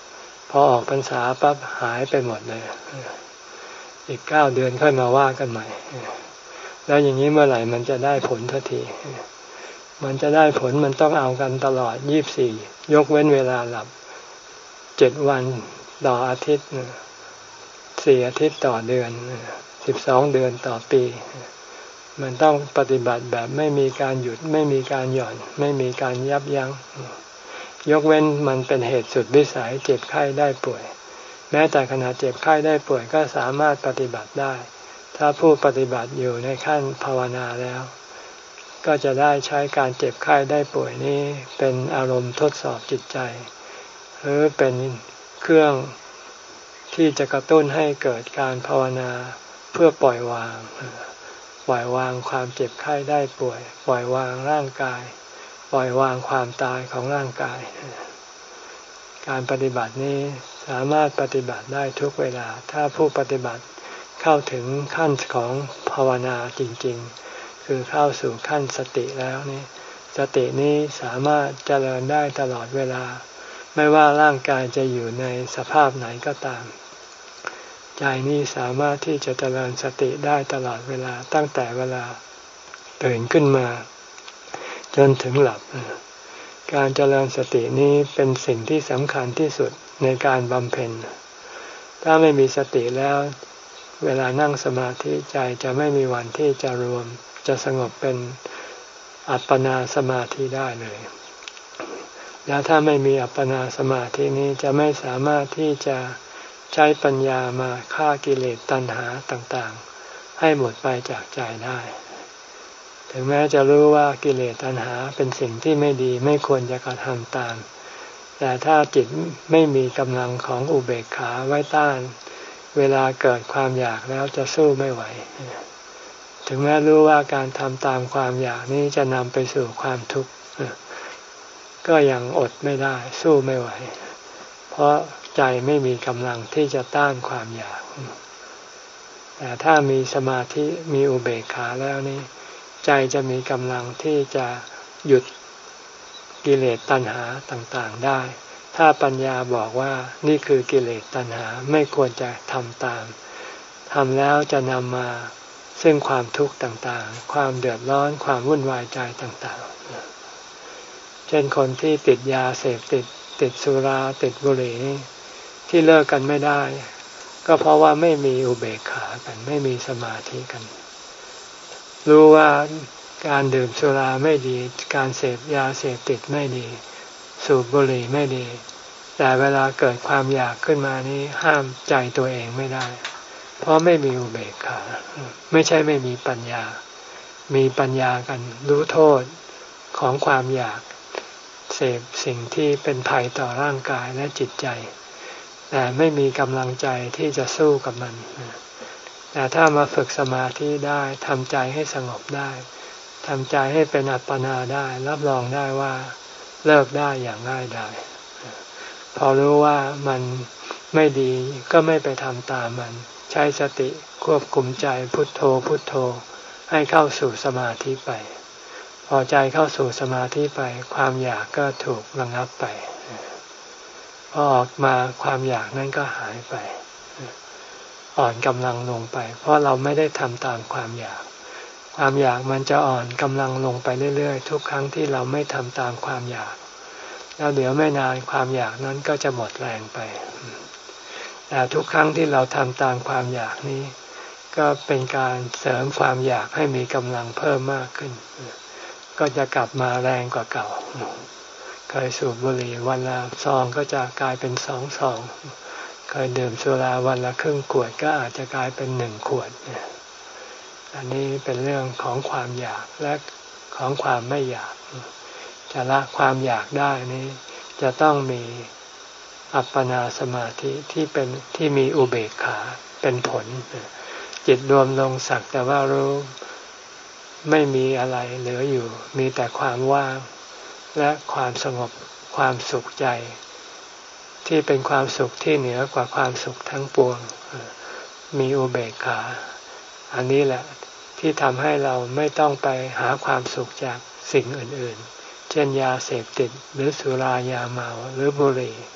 พอออกพรรษาปั๊บหายไปหมดเลยอีกเก้าเดือนค่อยมาว่ากันใหม่แล้วอย่างนี้เมื่อไหร่มันจะได้ผลทันทีมันจะได้ผลมันต้องเอากันตลอดยี่สิบสี่ยกเว้นเวลาหลับเจ็ดวันต่ออาทิตย์สี่อาทิตย์ต่อเดือนสิบสองเดือนต่อปีมันต้องปฏิบัติแบบไม่มีการหยุดไม่มีการหย่อนไม่มีการยับยั้งยกเว้นมันเป็นเหตุสุดวิสัยเจ็บไข้ได้ป่วยแม้แต่ขณะเจ็บไข้ได้ป่วยก็สามารถปฏิบัติได้ถ้าผู้ปฏิบัติอยู่ในขั้นภาวนาแล้วก็จะได้ใช้การเจ็บไข้ได้ป่วยนี้เป็นอารมณ์ทดสอบจิตใจหรือเป็นเครื่องที่จะกระตุ้นให้เกิดการภาวนาเพื่อปล่อยวางปล่อยวางความเจ็บไข้ได้ป่วยปล่อยวางร่างกายปล่อยวางความตายของร่างกายการปฏิบัตินี้สามารถปฏิบัติได้ทุกเวลาถ้าผู้ปฏิบัติเข้าถึงขั้นของภาวนาจริงๆคือเข้าสู่ขั้นสติแล้วนี่สตินี้สามารถเจริญได้ตลอดเวลาไม่ว่าร่างกายจะอยู่ในสภาพไหนก็ตามใจนี้สามารถที่จะเจริญสติได้ตลอดเวลาตั้งแต่เวลาตื่นขึ้นมาจนถึงหลับการเจริญสตินี้เป็นสิ่งที่สำคัญที่สุดในการบำเพ็ญถ้าไม่มีสติแล้วเวลานั่งสมาธิใจจะไม่มีวันที่จะรวมจะสงบเป็นอัปปนาสมาธิได้เลยแล้วถ้าไม่มีอัปปนาสมาธินี้จะไม่สามารถที่จะใช้ปัญญามาฆ่ากิเลสตัณหาต่างๆให้หมดไปจากใจได้ถึงแม้จะรู้ว่ากิเลสตัณหาเป็นสิ่งที่ไม่ดีไม่ควรจะกระทำตามแต่ถ้าจิตไม่มีกำลังของอุเบกขาไว้ต้านเวลาเกิดความอยากแล้วจะสู้ไม่ไหวถึงแม้รู้ว่าการทำตามความอยากนี้จะนำไปสู่ความทุกข์ก็ยังอดไม่ได้สู้ไม่ไหวเพราะใจไม่มีกำลังที่จะต้านความอยากแต่ถ้ามีสมาธิมีอุเบกขาแล้วนี่ใจจะมีกำลังที่จะหยุดกิเลสตัณหาต่างๆได้ถ้าปัญญาบอกว่านี่คือกิเลสตัณหาไม่ควรจะทำตามทำแล้วจะนำมาซึ่งความทุกข์ต่างๆความเดือดร้อนความวุ่นวายใจต่างๆเช่นคนที่ติดยาเสพติดติดสุราติดบุหรี่ที่เลิกกันไม่ได้ก็เพราะว่าไม่มีอุเบกขากันไม่มีสมาธิกันรู้ว่าการดื่มสุราไม่ดีการเสพยาเสพติดไม่ดีสูบบุหรี่ไม่ดีแต่เวลาเกิดความอยากขึ้นมานี้ห้ามใจตัวเองไม่ได้เพราะไม่มีอุเบกขาไม่ใช่ไม่มีปัญญามีปัญญากันรู้โทษของความอยากเสพสิ่งที่เป็นภัยต่อร่างกายและจิตใจแต่ไม่มีกำลังใจที่จะสู้กับมันแต่ถ้ามาฝึกสมาธิได้ทำใจให้สงบได้ทำใจให้เป็นอัปปนาได้รับรองได้ว่าเลิกได้อย่างง่ายดายพอรู้ว่ามันไม่ดีก็ไม่ไปทำตามมันใช้สติควบคุมใจพุทโธพุทโธให้เข้าสู่สมาธิไปพอใจเข้าสู่สมาธิไปความอยากก็ถูกระงับไปพอออกมาความอยากนั้นก็หายไปอ่อนกำลังลงไปเพราะเราไม่ได้ทำตามความอยากความอยากมันจะอ่อนกำลังลงไปเรื่อยๆทุกครั้งที่เราไม่ทำตามความอยากแล้วเดี๋ยวไม่นานความอยากนั้นก็จะหมดแรงไปแต่ทุกครั้งที่เราทำตามความอยากนี้ก็เป็นการเสริมความอยากให้มีกำลังเพิ่มมากขึ้นก็จะกลับมาแรงกว่าเก่าเคยสูบบุหรี่วันละซองก็จะกลายเป็นสองซองเคยดื่มสุราวันละครึ่งขวดก็อาจจะกลายเป็นหนึ่งขวดอันนี้เป็นเรื่องของความอยากและของความไม่อยากจะละความอยากได้นี้จะต้องมีอัปปนาสมาธิที่เป็นที่มีอุเบกขาเป็นผลจิตรวมลงสักแต่ว่ารู้ไม่มีอะไรเหลืออยู่มีแต่ความว่างและความสงบความสุขใจที่เป็นความสุขที่เหนือกว่าความสุขทั้งปวงมีอุเบกขาอันนี้แหละที่ทำให้เราไม่ต้องไปหาความสุขจากสิ่งอื่นๆเช่นยาเสพติดหรือสุรายาเมาหรือบุหรี่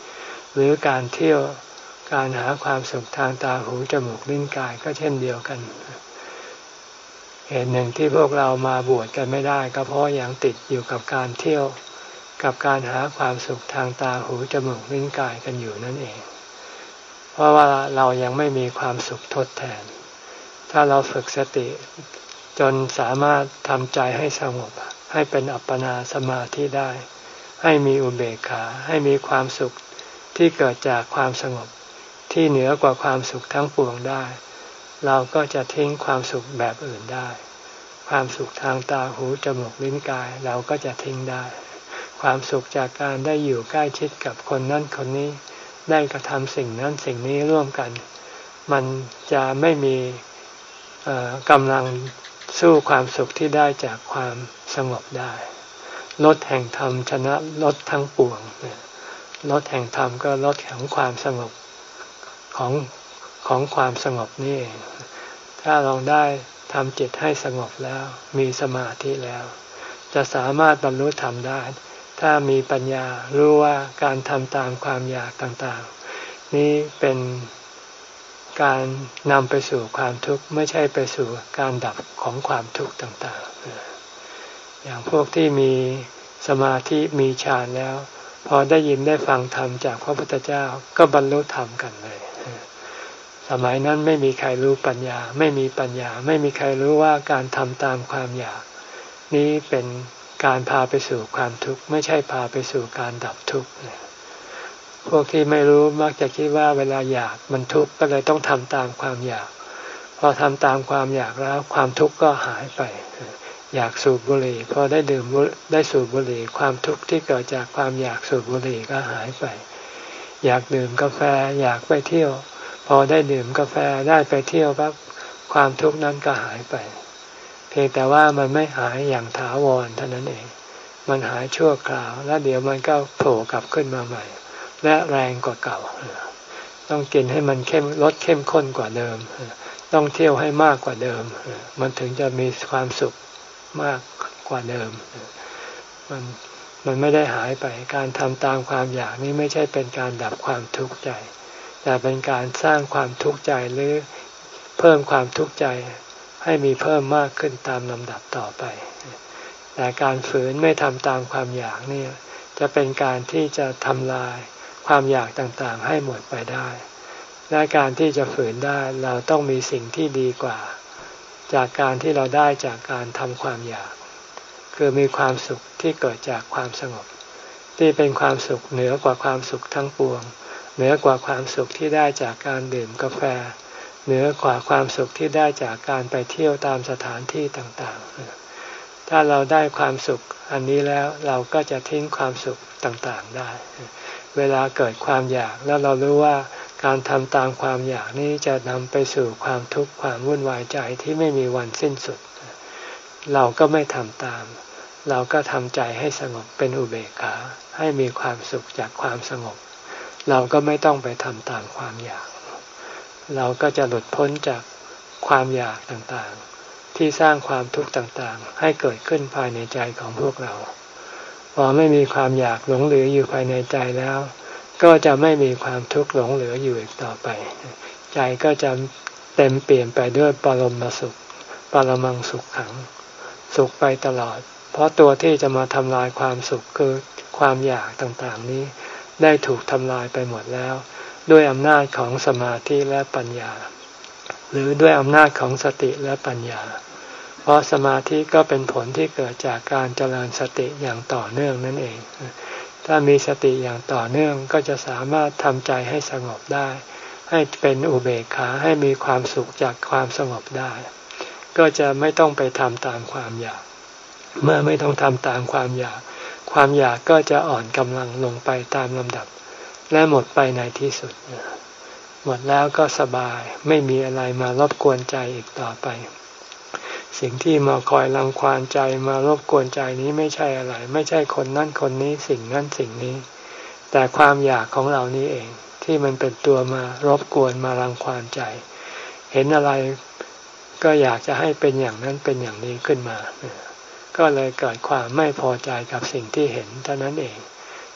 หรือการเที่ยวการหาความสุขทางตาหูจมูกลิ้นกายก็เช่นเดียวกันเหตุหนึ่งที่พวกเรามาบวชกันไม่ได้ก็เพราะยังติดอยู่กับการเที่ยวกับการหาความสุขทางตาหูจมูกลิ้นกายกันอยู่นั่นเองเพราะว่าเรายังไม่มีความสุขทดแทนถ้าเราฝึกสติจนสามารถทำใจให้สงบให้เป็นอัปปนาสมาธิได้ให้มีอุเบกขาให้มีความสุขที่เกิดจากความสงบที่เหนือกว่าความสุขทั้งปวงได้เราก็จะทิ้งความสุขแบบอื่นได้ความสุขทางตาหูจมูกลิ้นกายเราก็จะทิ้งได้ความสุขจากการได้อยู่ใกล้ชิดกับคนนั้นคนนี้ได้กระทำสิ่งนั้นสิ่งนี้ร่วมกันมันจะไม่มีกำลังสู้ความสุขที่ได้จากความสงบได้ลดแห่งธรรมชนะลดทั้งปวงลดแห่งธรรมก็ลดของความสงบของของความสงบนี่เองถ้าเราได้ทำจิตให้สงบแล้วมีสมาธิแล้วจะสามารถบรรลุธรรมได้ถ้ามีปัญญารู้ว่าการทำตามความอยากต่างๆนี้เป็นการนำไปสู่ความทุกข์ไม่ใช่ไปสู่การดับของความทุกข์ต่างๆอย่างพวกที่มีสมาธิมีฌานแล้วพอได้ยินได้ฟังธรรมจากพระพุทธเจ้าก็บรรลุธรรมกันเลยสมัยนั้นไม่มีใครรู้ปัญญาไม่มีปัญญาไม่มีใครรู้ว่าการทำตามความอยากนี้เป็นการพาไปสู่ความทุกข์ไม่ใช่พาไปสู่การดับทุกข์พวกที่ไม่รู้มักจะคิดว่าเวลาอยากมันทุกข์ก็เลยต้องทำตามความอยากพอทำตามความอยากแล้วความทุกข์ก็หายไปอยากสูบบุหรี่พอได้ดื่มได้สูบบุหรี่ความทุกข์ที่เกิดจากความอยากสูบบุหรี่ก็หายไปอยากดื่มกาแฟอยากไปเที่ยวพอได้ดื่มกาแฟได้ไปเที่ยวปั๊บความทุกข์นั้นก็หายไปเพียงแต่ว่ามันไม่หายอย่างถาวรเท่านั้นเองมันหายชั่วคราวแล้วเดี๋ยวมันก็โผล่กลับขึ้นมาใหม่และแรงกว่าเก่าต้องกินให้มันเข้มลดเข้มข้นกว่าเดิมต้องเที่ยวให้มากกว่าเดิมมันถึงจะมีความสุขมากกว่าเดิมมันมันไม่ได้หายไปการทำตามความอยากนี้ไม่ใช่เป็นการดับความทุกข์ใจแต่เป็นการสร้างความทุกข์ใจหรือเพิ่มความทุกข์ใจให้มีเพิ่มมากขึ้นตามลำดับต่อไปแต่การฝืนไม่ทำตามความอยากนี่จะเป็นการที่จะทำลายความอยากต่างๆให้หมดไปได้และการที่จะฝืนได้เราต้องมีสิ่งที่ดีกว่าจากการที่เราได้จากการทำความอยากคือมีความสุขที่เกิดจากความสงบที่เป็นความสุขเหนือกว่าความสุขทั้งปวงเหนือกว่าความสุขที่ได้จากการดื่มกาแฟเหนือกว่าความสุขที่ได้จากการไปเที่ยวตามสถานที่ต่างๆถ้าเราได้ความสุขอันนี้แล้วเราก็จะทิ้งความสุขต่างๆได้เวลาเกิดความอยากแล้วเรารู้ว่าการทำตามความอยากนี้จะนำไปสู่ความทุกข์ความวุ่นวายใจที่ไม่มีวันสิ้นสุดเราก็ไม่ทำตามเราก็ทำใจให้สงบเป็นอุเบกขาให้มีความสุขจากความสงบเราก็ไม่ต้องไปทำตามความอยากเราก็จะหลุดพ้นจากความอยากต่างๆที่สร้างความทุกข์ต่างๆให้เกิดขึ้นภายในใจของพวกเราพอไม่มีความอยากหลงเหลืออยู่ภายในใจแล้วก็จะไม่มีความทุกข์หลงเหลืออยู่อีกต่อไปใจก็จะเต็มเปลี่ยนไปด้วยปรมสุขปรมังสุขขังสุขไปตลอดเพราะตัวที่จะมาทำลายความสุขคือความอยากต่างๆนี้ได้ถูกทำลายไปหมดแล้วด้วยอำนาจของสมาธิและปัญญาหรือด้วยอำนาจของสติและปัญญาเพราะสมาธิก็เป็นผลที่เกิดจากการเจริญสติอย่างต่อเนื่องนั่นเองถ้ามีสติอย่างต่อเนื่องก็จะสามารถทำใจให้สงบได้ให้เป็นอุเบกขาให้มีความสุขจากความสงบได้ก็จะไม่ต้องไปทำตามความอยากเมื่อไม่ต้องทำตามความอยากความอยากก็จะอ่อนกำลังลงไปตามลำดับและหมดไปในที่สุดหมดแล้วก็สบายไม่มีอะไรมารบกวนใจอีกต่อไปสิ่งที่มาคอยรังควานใจมารบกวนใจนี้ไม่ใช่อะไรไม่ใช่คนนั้นคนนี้สิ่งนั้นสิ่งนี้แต่ความอยากของเรานี้เองที่มันเป็นตัวมารบกวนมารังควานใจเห็นอะไรก็อยากจะให้เป็นอย่างนั้นเป็นอย่างนี้ขึ้นมาก็เลยเกิดความไม่พอใจกับสิ่งที่เห็นเท่านั้นเอง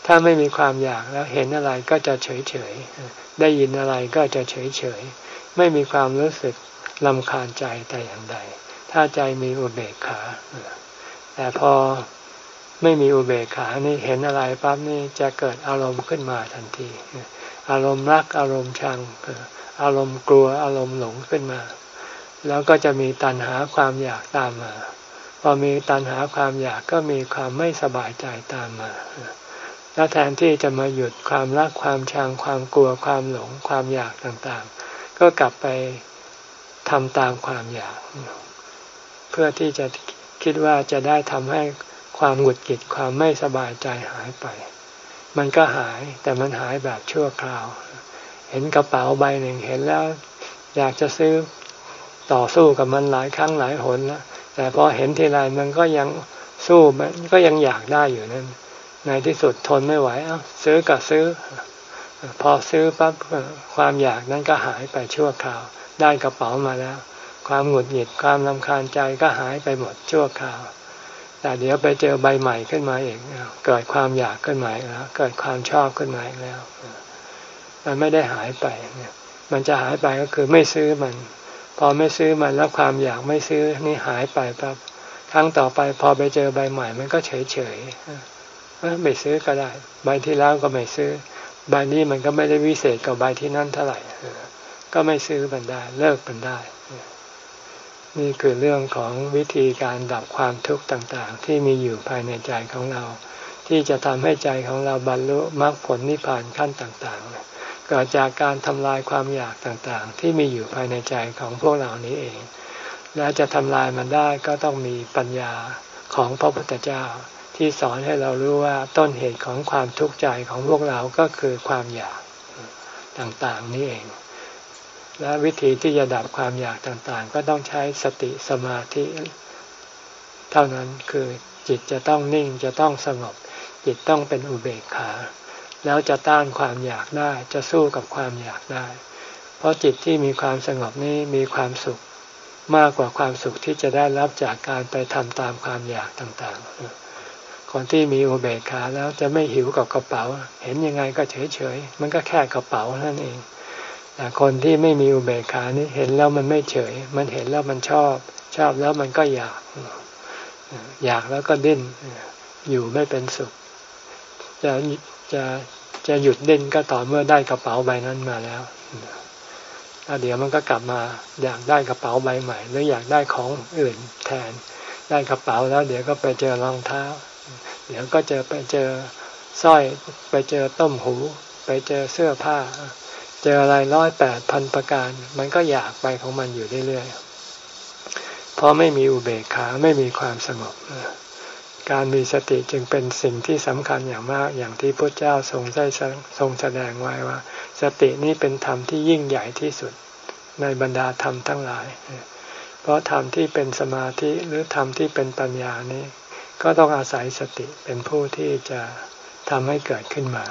ถ้าไม่มีความอยากแล้วเห็นอะไรก็จะเฉยเฉยได้ยินอะไรก็จะเฉยเฉยไม่มีความรู้สึกรำคาญใจแต่อย่างใดถ้าใจมีอุเบกขาแต่พอไม่มีอุเบกขานี่เห็นอะไรปั๊บนี่จะเกิดอารมณ์ขึ้นมาทันทีอารมณ์รักอารมณ์ชังอารมณ์กลัวอารมณ์หลงขึ้นมาแล้วก็จะมีตัณหาความอยากตามมาพอมีตัณหาความอยากก็มีความไม่สบายใจตามมาแล้วแทนที่จะมาหยุดความรักความชังความกลัวความหลงความอยากต่างๆก็กลับไปทำตามความอยากเพื่อที่จะคิดว่าจะได้ทำให้ความหงุดหงิดความไม่สบายใจหายไปมันก็หายแต่มันหายแบบชั่วคราวเห็นกระเป๋าใบหนึ่งเห็นแล้วอยากจะซื้อต่อสู้กับมันหลายครั้งหลายหนแล้วแต่พอเห็นทีไรมันก็ยังสู้มันก็ยังอยากได้อยู่นั่นในที่สุดทนไม่ไหวเอ้าซื้อก็ซื้อพอซื้อปั๊บความอยากนั้นก็หายไปชั่วคราวได้กระเป๋ามาแล้วความหงุดหงิดความรำคาญใจก็หายไปหมดชั่วคราวแต่เดี๋ยวไปเจอใบใหม่ขึ้นมาอีกเกิดความอยากขึ้นมาอีกแล้วเกิดความชอบขึ้นมาอีกแล้วมันไม่ได้หายไปเนี่ยมันจะหายไปก็คือไม่ซื้อมันพอไม่ซื้อมันแล้วความอยากไม่ซื้อนี่หายไปปั๊บครั้งต่อไปพอไปเจอใบใหม่มันก็เฉยเฉยไม่ซื้อก็ได้ใบที่แล้วก็ไม่ซื้อใบนี้มันก็ไม่ได้วิเศษกว่าใบที่นั่นเท่าไหร่ก็ไม่ซื้อมันได้เลิกมันได้นี่คือเรื่องของวิธีการดับความทุกข์ต่างๆที่มีอยู่ภายในใจของเราที่จะทำให้ใจของเราบรรลุมรรคผลนิพพานขั้นต่างๆเกิดจากการทำลายความอยากต่างๆที่มีอยู่ภายในใจของพวกเรานี้เองและจะทำลายมันได้ก็ต้องมีปัญญาของพระพุทธเจ้าที่สอนให้เรารู้ว่าต้นเหตุของความทุกข์ใจของพวกเราก็คือความอยากต่างๆนี่เองและวิธีที่จะดับความอยากต่างๆก็ต้องใช้สติสมาธิเท่านั้นคือจิตจะต้องนิ่งจะต้องสงบจิตต้องเป็นอุเบกขาแล้วจะต้านความอยากได้จะสู้กับความอยากได้เพราะจิตที่มีความสงบนี้มีความสุขมากกว่าความสุขที่จะได้รับจากการไปทำตามความอยากต่างๆคนที่มีอุเบกขาแล้วจะไม่หิวกับกระเป๋าเห็นยังไงก็เฉยๆมันก็แค่กระเป๋านั่นเองแต่คนที่ไม่มีอุเบกขานี่เห็นแล้วมันไม่เฉยมันเห็นแล้วมันชอบชอบแล้วมันก็อยากอยากแล้วก็ดิ้นอยู่ไม่เป็นสุขจะจะจะหยุดดิ้นก็ต่อเมื่อได้กระเป๋าใบนั้นมาแล้วแล้วเดี๋ยวมันก็กลับมาอยากได้กระเป๋าใบใหม่หรืออยากได้ของอื่นแทนได้กระเป๋าแล้วเดี๋ยวก็ไปเจอรองเท้าเดี๋ยวก็เจอไปเจอสร้อยไปเจอต้มหูไปเจอเสื้อผ้าเจออะไรร้อยแปดพันประการมันก็อยากไปของมันอยู่เรื่อยๆเพราะไม่มีอุเบกขาไม่มีความสงบการมีสติจึงเป็นสิ่งที่สำคัญอย่างมากอย่างที่พระเจ้าทรงได้ทรงแสดงไว้ว่าสตินี้เป็นธรรมที่ยิ่งใหญ่ที่สุดในบรรดาธรรมทั้งหลายเพราะธรรมที่เป็นสมาธิหรือธรรมที่เป็นปัญญานี้ก็ต้องอาศัยสติเป็นผู้ที่จะทำให้เกิดขึ้นมา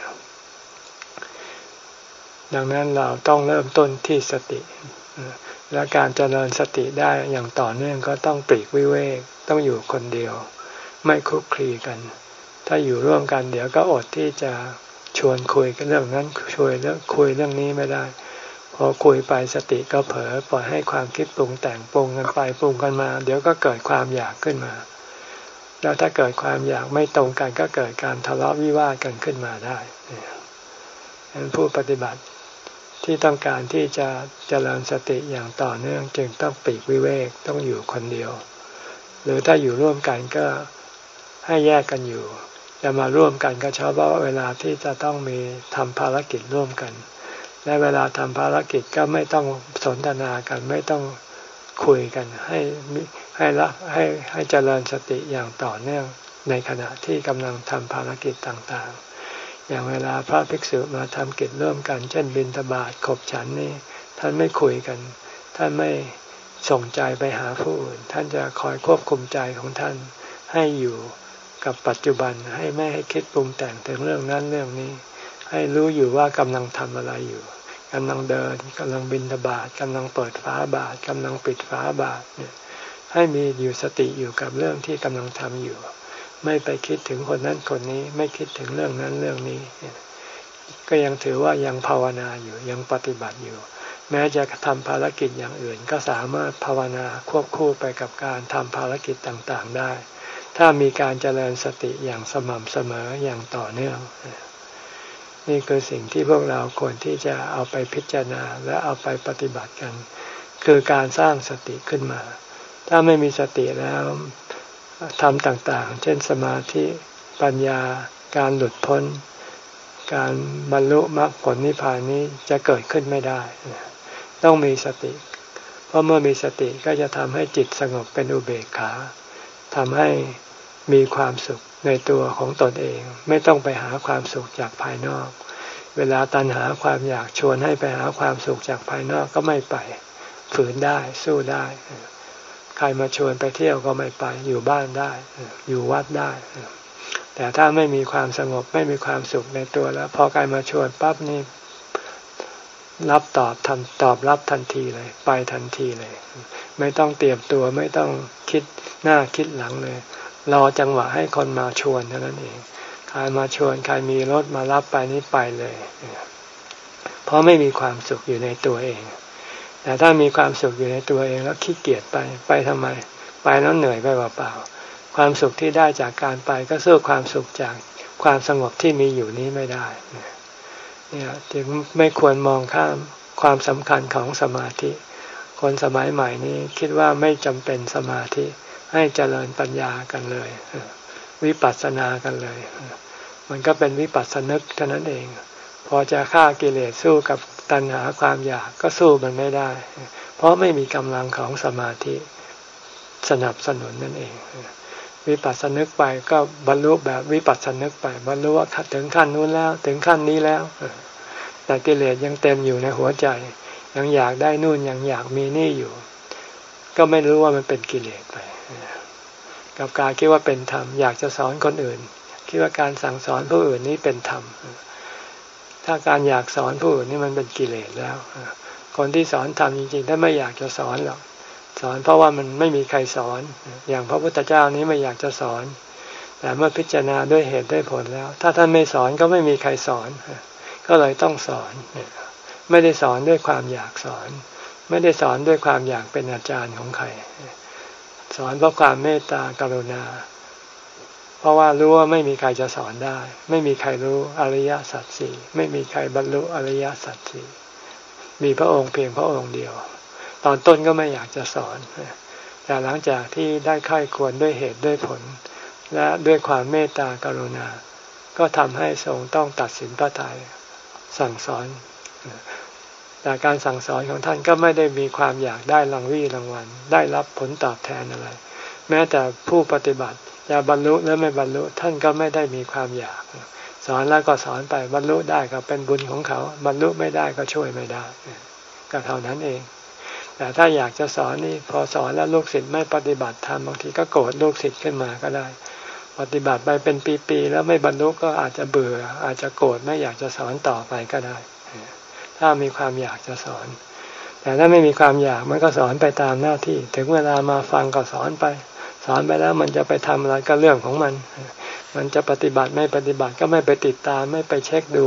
ดังนั้นเราต้องเริ่มต้นที่สติและการเจริญสติได้อย่างต่อเนื่องก็ต้องปลีกวิเวกต้องอยู่คนเดียวไม่คลุกคลีกันถ้าอยู่ร่วมกันเดี๋ยวก็อดที่จะชวนคุยกันเรื่องนั้นชวนเรื่องคุยเรื่องนี้ไม่ได้พอคุยไปสติก็เผลอปล่อยให้ความคิดปรุงแต่งปรุงกันไปปรุงกันมาเดี๋ยวก็เกิดความอยากขึ้นมาแล้วถ้าเกิดความอยากไม่ตรงกันก็เกิดการทะเลาะวิวาทกันขึ้นมาได้ผู้ปฏิบัติที่ต้องการที่จะเจริญสติอย่างต่อเนื่องจึงต้องปลีกวิเวกต้องอยู่คนเดียวหรือถ้าอยู่ร่วมกันก็ให้แยกกันอยู่จะมาร่วมกันก็เฉพาะเวลาที่จะต้องมีทำภารกิจร่วมกันและเวลาทำภารกิจก็ไม่ต้องสนทนากันไม่ต้องคุยกันให้ให้ละให้ให้เจริญสติอย่างต่อเนื่องในขณะที่กำลังทำภารกิจต่างๆอย่างเวลาพระภิกษุมาทำกิจร่วมกันเช่นบิณฑบาตขบฉันนี่ท่านไม่คุยกันท่านไม่ส่งใจไปหาผู้อื่นท่านจะคอยควบคุมใจของท่านให้อยู่กับปัจจุบันให้ไม่ให้คิดปรุงแต่งถึงเรื่องนั้นเรื่องนี้ให้รู้อยู่ว่ากำลังทำอะไรอยู่กำลังเดินกำลังบิณฑบาตกำลังเปิดฝาบาตรกำลังปิดฝาบาตรเนี่ยให้มีอยู่สติอยู่กับเรื่องที่กำลังทำอยู่ไม่ไปคิดถึงคนนั้นคนนี้ไม่คิดถึงเรื่องนั้นเรื่องนี้ก็ยังถือว่ายังภาวนาอยู่ยังปฏิบัติอยู่แม้จะทำภารกิจอย่างอื่นก็สามารถภาวนาควบคู่ไปกับการทำภารกิจต่างๆได้ถ้ามีการเจริญสติอย่างสม่ำเสมออย่างต่อเนื่องนี่คือสิ่งที่พวกเราควรที่จะเอาไปพิจารณาและเอาไปปฏิบัติกันคือการสร้างสติขึ้นมาถ้าไม่มีสติแล้วทำต่างๆเช่นสมาธิปัญญาการหลุดพ้นการบรรลุมรรคผลนิพพานนี้จะเกิดขึ้นไม่ได้ต้องมีสติเพราะเมื่อมีสติก็จะทำให้จิตสงบเป็นอุเบกขาทำให้มีความสุขในตัวของตนเองไม่ต้องไปหาความสุขจากภายนอกเวลาตัณหาความอยากชวนให้ไปหาความสุขจากภายนอกก็ไม่ไปฝืนได้สู้ได้ใครมาชวนไปเที่ยวก็ไม่ไปอยู่บ้านได้อยู่วัดได้แต่ถ้าไม่มีความสงบไม่มีความสุขในตัวแล้วพอใครมาชวนปั๊บนี่รับตอบทันตอบรับทันทีเลยไปทันทีเลยไม่ต้องเตรียมตัวไม่ต้องคิดหน้าคิดหลังเลยรอจังหวะให้คนมาชวนเท่านั้นเองใครมาชวนใครมีรถมารับไปนี่ไปเลยเพราะไม่มีความสุขอยู่ในตัวเองแต่ถ้ามีความสุขอยู่ในตัวเองแล้วขี้เกียจไปไปทำไมไปแล้วเหนื่อยไปเปล่าๆความสุขที่ได้จากการไปก็สู้ความสุขจากความสงบที่มีอยู่นี้ไม่ได้เนี่ยจึงไม่ควรมองข้ามความสำคัญของสมาธิคนสมัยใหม่นี้คิดว่าไม่จำเป็นสมาธิให้เจริญปัญญากันเลยวิปัสสนากันเลยมันก็เป็นวิปัสสนึกเท่านั้นเองพอจะฆ่ากิเลสสู้กับตัณหาความอยากก็สู้มันไม่ได้เพราะไม่มีกำลังของสมาธิสนับสนุนนั่นเองวิปัสสนึกไปก็บรรลุแบบวิปัสสนึกไปบรรลุว่าถึงขั้นนู้นแล้วถึงขั้นนี้แล้วแต่กิเลสยังเต็มอยู่ในหัวใจยังอยากได้นู่นยังอยากมีนี่อยู่ก็ไม่รู้ว่ามันเป็นกิเลสไปกับการคิดว่าเป็นธรรมอยากจะสอนคนอื่นคิดว่าการสั่งสอนผู้อื่นนี้เป็นธรรมถ้าการอยากสอนผู้อื่นนี่มันเป็นกิเลสแล้วคนที่สอนธรรมจริงๆถ้าไม่อยากจะสอนหรอกสอนเพราะว่ามันไม่มีใครสอนอย่างพระพุทธเจ้านี้ไม่อยากจะสอนแต่เมื่อพิจารณาด้วยเหตุด้วยผลแล้วถ้าท่านไม่สอนก็ไม่มีใครสอนก็เลยต้องสอนไม่ได้สอนด้วยความอยากสอนไม่ได้สอนด้วยความอยากเป็นอาจารย์ของใครสอนเพราะความเมตตากรุณาเพราะว่ารู้ว่าไม่มีใครจะสอนได้ไม่มีใครรู้อริยสัจสี่ไม่มีใครบรรลุอริยสัจสี่มีพระองค์เพียงพระองค์เดียวตอนต้นก็ไม่อยากจะสอนแต่หลังจากที่ได้ใคร่ควรด้วยเหตุด้วยผลและด้วยความเมตตากรุณาก็ทำให้ทรงต้องตัดสินพระทัยสั่งสอนแต่การสั่งสอนของท่านก็ไม่ได้มีความอยากได้รางวี่รางวัลได้รับผลตอบแทนอะไรแม้แต่ผู้ปฏิบัติจะบรรลุหรือไม่บรรลุท่านก็ไม่ได้มีความอยากสอนแล้วก็สอนไปบรรลุได้ก็เป็นบุญของเขาบรรลุไม่ได้ก็ช่วยไม่ได้ก็เท่านั้นเองแต่ถ้าอยากจะสอนนี่พอสอนแล้วลูกศิษย์ไม่ปฏิบัติธรรมบางทีก็โกรธลูกศิษย์ขึ้นมาก็ได้ปฏิบัติไปเป็นปีๆแล้วไม่บรรลุก็อาจจะเบื่ออาจจะโกรธไม่อยากจะสอนต่อไปก็ได้ถ้ามีความอยากจะสอนแต่ถ้าไม่มีความอยากมันก็สอนไปตามหน้าที่ถึงเวลามาฟังก็สอนไปสอนไปแล้วมันจะไปทำอะไรก็เรื่องของมันมันจะปฏิบัติไม่ปฏิบัติก็ไม่ไปติดตามไม่ไปเช็คดู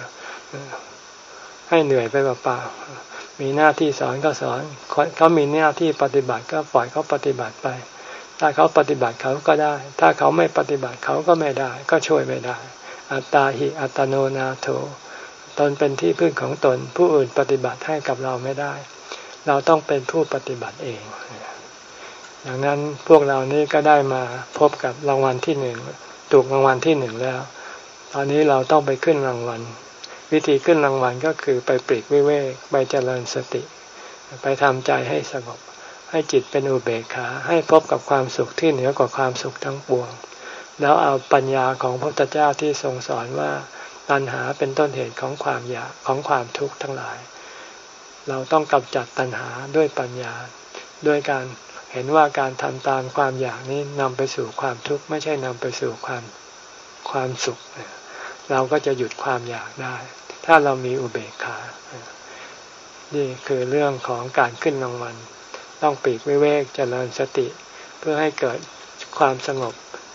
ให้เหนื่อยไปเปล่าๆมีหน้าที่สอนก็สอนเขามีหน้าที่ปฏิบัติก็ปล่อยเขาปฏิบัติไปถ้าเขาปฏิบัติเขาก็ได้ถ้าเขาไม่ปฏิบัติเขาก็ไม่ได้ก็ช่วยไม่ได้อัตตาหิอัตโนนาโถตนเป็นที่พึ่งของตนผู้อื่นปฏิบัติให้กับเราไม่ได้เราต้องเป็นผู้ปฏิบัติเองดังนั้นพวกเรานี้ก็ได้มาพบกับรางวัลที่หนึ่งถูกรางวัลที่หนึ่งแล้วตอนนี้เราต้องไปขึ้นรางวัลวิธีขึ้นรางวัลก็คือไปปลีกวิเวกไปเจริญสติไปทำใจให้สงบให้จิตเป็นอุเบกขาให้พบกับความสุขที่เหนือกว่าความสุขทั้งปวงแล้วเอาปัญญาของพระพุทธเจ้าที่ทรงสอนว่าตัณหาเป็นต้นเหตุของความอยากของความทุกข์ทั้งหลายเราต้องกำจัดตัณหาด้วยปัญญาด้วยการเห็นว่าการทำตามความอยากนี้นำไปสู่ความทุกข์ไม่ใช่นำไปสู่ความความสุขเราก็จะหยุดความอยากได้ถ้าเรามีอุเบกขานี่คือเรื่องของการขึ้นรางวัลต้องปลีกวิเวกเจริญสติเพื่อให้เกิดความสงบ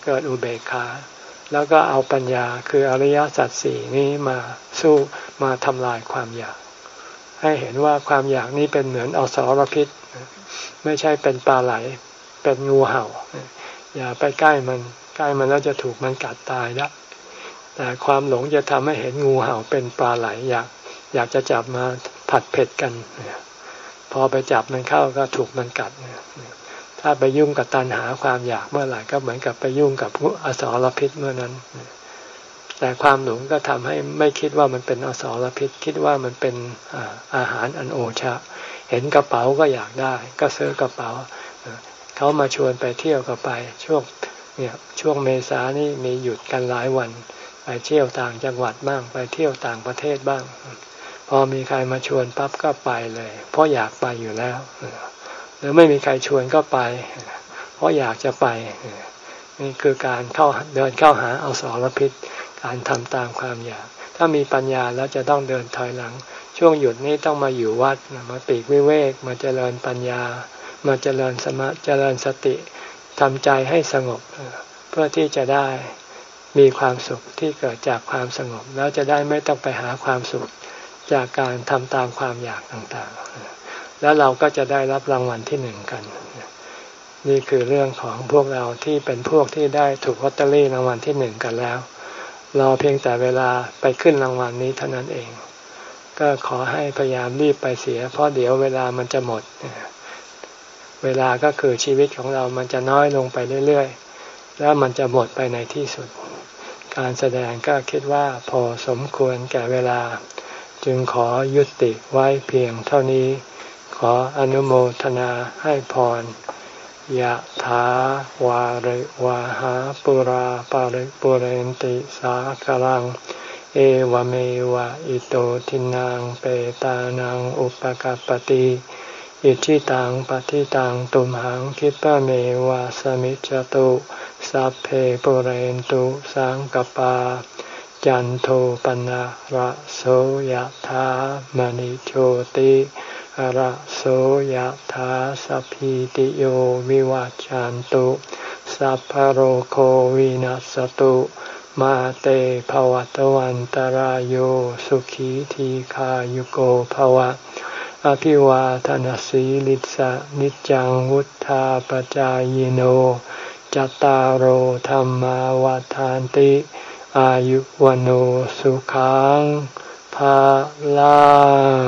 เกิดอุเบกขาแล้วก็เอาปัญญาคืออริยสัจสี่นี้มาสู้มาทำลายความอยากให้เห็นว่าความอยากนี้เป็นเหมือนอสรพิษไม่ใช่เป็นปลาไหลเป็นงูเห่าอย่าไปใกล้มันใกล้มันแล้วจะถูกมันกัดตายได้แต่ความหลงจะทำให้เห็นงูเห่าเป็นปลาไหลอยากอยากจะจับมาผัดเผ็ดกันพอไปจับมันเข้าก็ถูกมันกัดถ้าไปยุ่งกับตัณหาความอยากเมื่อไหร่ก็เหมือนกับไปยุ่งกับอสรพิษเมื่อนั้นแต่ความหลงก็ทำให้ไม่คิดว่ามันเป็นอสรพิษคิดว่ามันเป็นอาหารอันโอชะเห็นกระเป๋าก็อยากได้ก็ซื้อกระเป๋าเขามาชวนไปเที่ยวก็ไปช่วงเนี่ยช่วงเมษานี่มีหยุดกันหลายวันไปเที่ยวต่างจังหวัดบ้างไปเที่ยวต่างประเทศบ้างพอมีใครมาชวนปั๊บก็ไปเลยเพราะอยากไปอยู่แล้วหรือไม่มีใครชวนก็ไปเพราะอยากจะไปนี่คือการเข้าเดินเข้าหาอสรพิษการทำตามความอยากถ้ามีปัญญาแล้วจะต้องเดินถอยหลังช่วงหยุดนี้ต้องมาอยู่วัดมาปีกวิเวกมาเจริญปัญญามาเจริญสมาเจริญสติทำใจให้สงบเพื่อที่จะได้มีความสุขที่เกิดจากความสงบแล้วจะได้ไม่ต้องไปหาความสุขจากการทำตามความอยากต่างๆแล้วเราก็จะได้รับรางวัลที่หนึ่งกันนี่คือเรื่องของพวกเราที่เป็นพวกที่ได้ถูกลอตเตอรี่รางวัลที่หนึ่งกันแล้วรอเพียงแต่เวลาไปขึ้นรางวัลนี้เท่านั้นเองก็ขอให้พยายามรีบไปเสียเพราะเดี๋ยวเวลามันจะหมดเวลาก็คือชีวิตของเรามันจะน้อยลงไปเรื่อยๆแล้วมันจะหมดไปในที่สุดการแสดงก็คิดว่าพอสมควรแก่เวลาจึงขอยุติไว้เพียงเท่านี้ขออนุโมทนาให้พรยะถาวาริวาหาปุราปาริปุเรนติสากลังเอวเมวะอิโตทินังเปตานังอุปกัปปติอิทิตังปฏิตังตุมหังคิปะเมวะสมิจจตุสัพเพปุเรนตุสังกปาจันโทปนะระโสยถามณิโชติระโสยถาสัพพิติโยวิวัจจันตุสัพพโรโควินัสตุมาเตภวัตวันตารโยสุขีทีขายุโกภวะอภิวาทนาสีลิสะนิจังวุธาปจายโนจัตตารโอธรรมาวาทานติอายุวโนสุขังภาลัง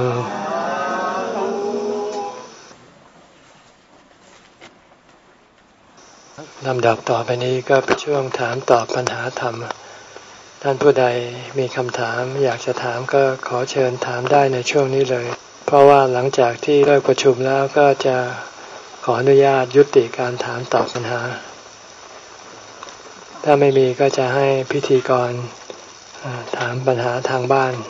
ลำดับต่อไปนี้ก็เป็นช่วงถามตอบปัญหาธรรมท่านผู้ใดมีคำถามอยากจะถามก็ขอเชิญถามได้ในช่วงนี้เลยเพราะว่าหลังจากที่เลิกประชุมแล้วก็จะขออนุญาตยุติการถามตอบปัญหาถ้าไม่มีก็จะให้พิธีกรถามปัญหาทางบ้าน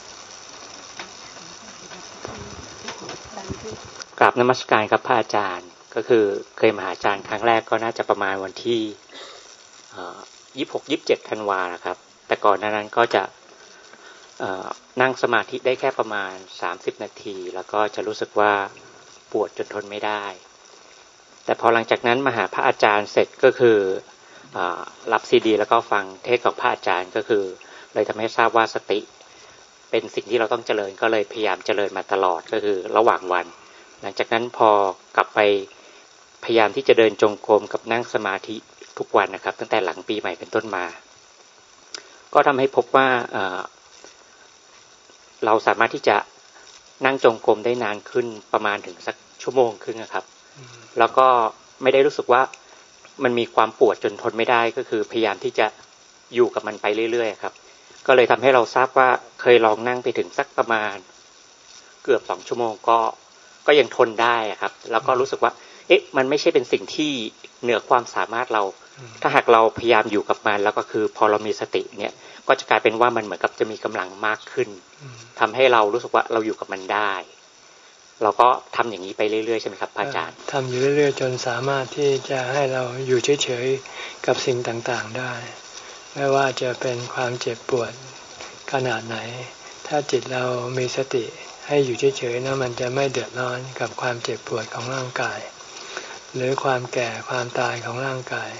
กราบนมัสการครับพระอาจารย์ก็คือเคยมาหาอาจารย์ครั้งแรกก็น่าจะประมาณวันที่ยี่สิบหก ยี่สิบเจ็ดธันวานะครับแต่ก่อนนั้นก็จะนั่งสมาธิได้แค่ประมาณสามสิบนาทีแล้วก็จะรู้สึกว่าปวดจนทนไม่ได้แต่พอหลังจากนั้นมาหาพระอาจารย์เสร็จก็คือรับซีดีแล้วก็ฟังเทศของพระอาจารย์ก็คือเลยทำให้ทราบว่าสติเป็นสิ่งที่เราต้องเจริญก็เลยพยายามเจริญมาตลอดก็คือระหว่างวันหลังจากนั้นพอกลับไปพยายามที่จะเดินจงกรมกับนั่งสมาธิทุกวันนะครับตั้งแต่หลังปีใหม่เป็นต้นมาก็ทำให้พบว่าเอ่อเราสามารถที่จะนั่งจงกรมได้นานขึ้นประมาณถึงสักชั่วโมงครึ่งนะครับแล้วก็ไม่ได้รู้สึกว่ามันมีความปวดจนทนไม่ได้ก็คือพยายามที่จะอยู่กับมันไปเรื่อยๆครับก็เลยทำให้เราทราบว่าเคยลองนั่งไปถึงสักประมาณเกือบสองชั่วโมงก็ก็ยังทนได้ครับแล้วก็รู้สึกว่าเอ๊ะมันไม่ใช่เป็นสิ่งที่เหนือความสามารถเราถ้าหากเราพยายามอยู่กับมันแล้วก็คือพอเรามีสติเนี่ยก็จะกลายเป็นว่ามันเหมือนกับจะมีกำลังมากขึ้นทำให้เรารู้สึกว่าเราอยู่กับมันได้เราก็ทำอย่างนี้ไปเรื่อยๆใช่ไหมครับอาจารย์ทำอยู่เรื่อยๆจนสามารถที่จะให้เราอยู่เฉยๆกับสิ่งต่างๆได้ไม่ว่าจะเป็นความเจ็บปวดขนาดไหนถ้าจิตเรามีสติให้อยู่เฉยๆนะมันจะไม่เดือดร้อนกับความเจ็บปวดของร่างกายหรือความแก่ความตายของร่างกาย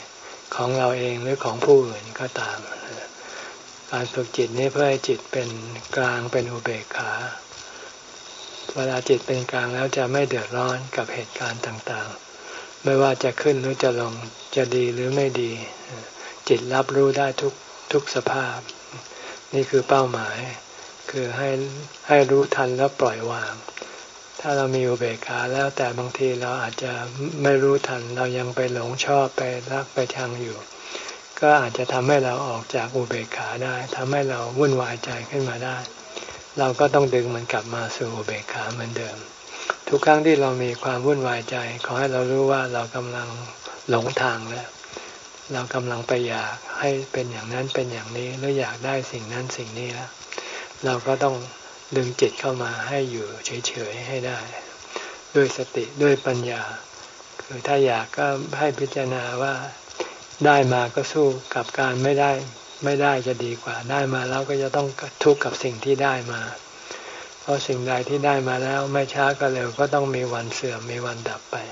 ของเราเองหรือของผู้อื่นก็ตามการฝึกจิตนี้เพื่อให้จิตเป็นกลางเป็นอุเบกขาเวลาจิตเป็นกลางแล้วจะไม่เดือดร้อนกับเหตุการณ์ต่างๆไม่ว่าจะขึ้นหรือจะลงจะดีหรือไม่ดีจิตรับรู้ได้ทุกทุกสภาพนี่คือเป้าหมายคือให้ให้รู้ทันแล้วปล่อยวางถ้าเรามีอุเบกขาแล้วแต่บางทีเราอาจจะไม่รู้ทันเรายังไปหลงชอบไปรักไปชังอยู่ก็อาจจะทำให้เราออกจากอุเบกขาได้ทำให้เราวุ่นวายใจขึ้นมาได้เราก็ต้องดึงมันกลับมาสู่อุเบกขาเหมือนเดิมทุกครั้งที่เรามีความวุ่นวายใจขอให้เรารู้ว่าเรากำลังหลงทางแล้วเรากำลังไปอยากให้เป็นอย่างนั้นเป็นอย่างนี้หรืออยากได้สิ่งนั้นสิ่งนี้แล้วเราก็ต้องดึงจิตเข้ามาให้อยู่เฉยๆให้ได้ด้วยสติด้วยปัญญาคือถ้าอยากก็ให้พิจารณาว่าได้มาก็สู้กับการไม่ได้ไม่ได้จะดีกว่าได้มาแล้วก็จะต้องทุกข์กับสิ่งที่ได้มาเพราะสิ่งใดที่ได้มาแล้วไม่ช้าก็เร็วก็ต้องมีวันเสื่อมมีวันดับไป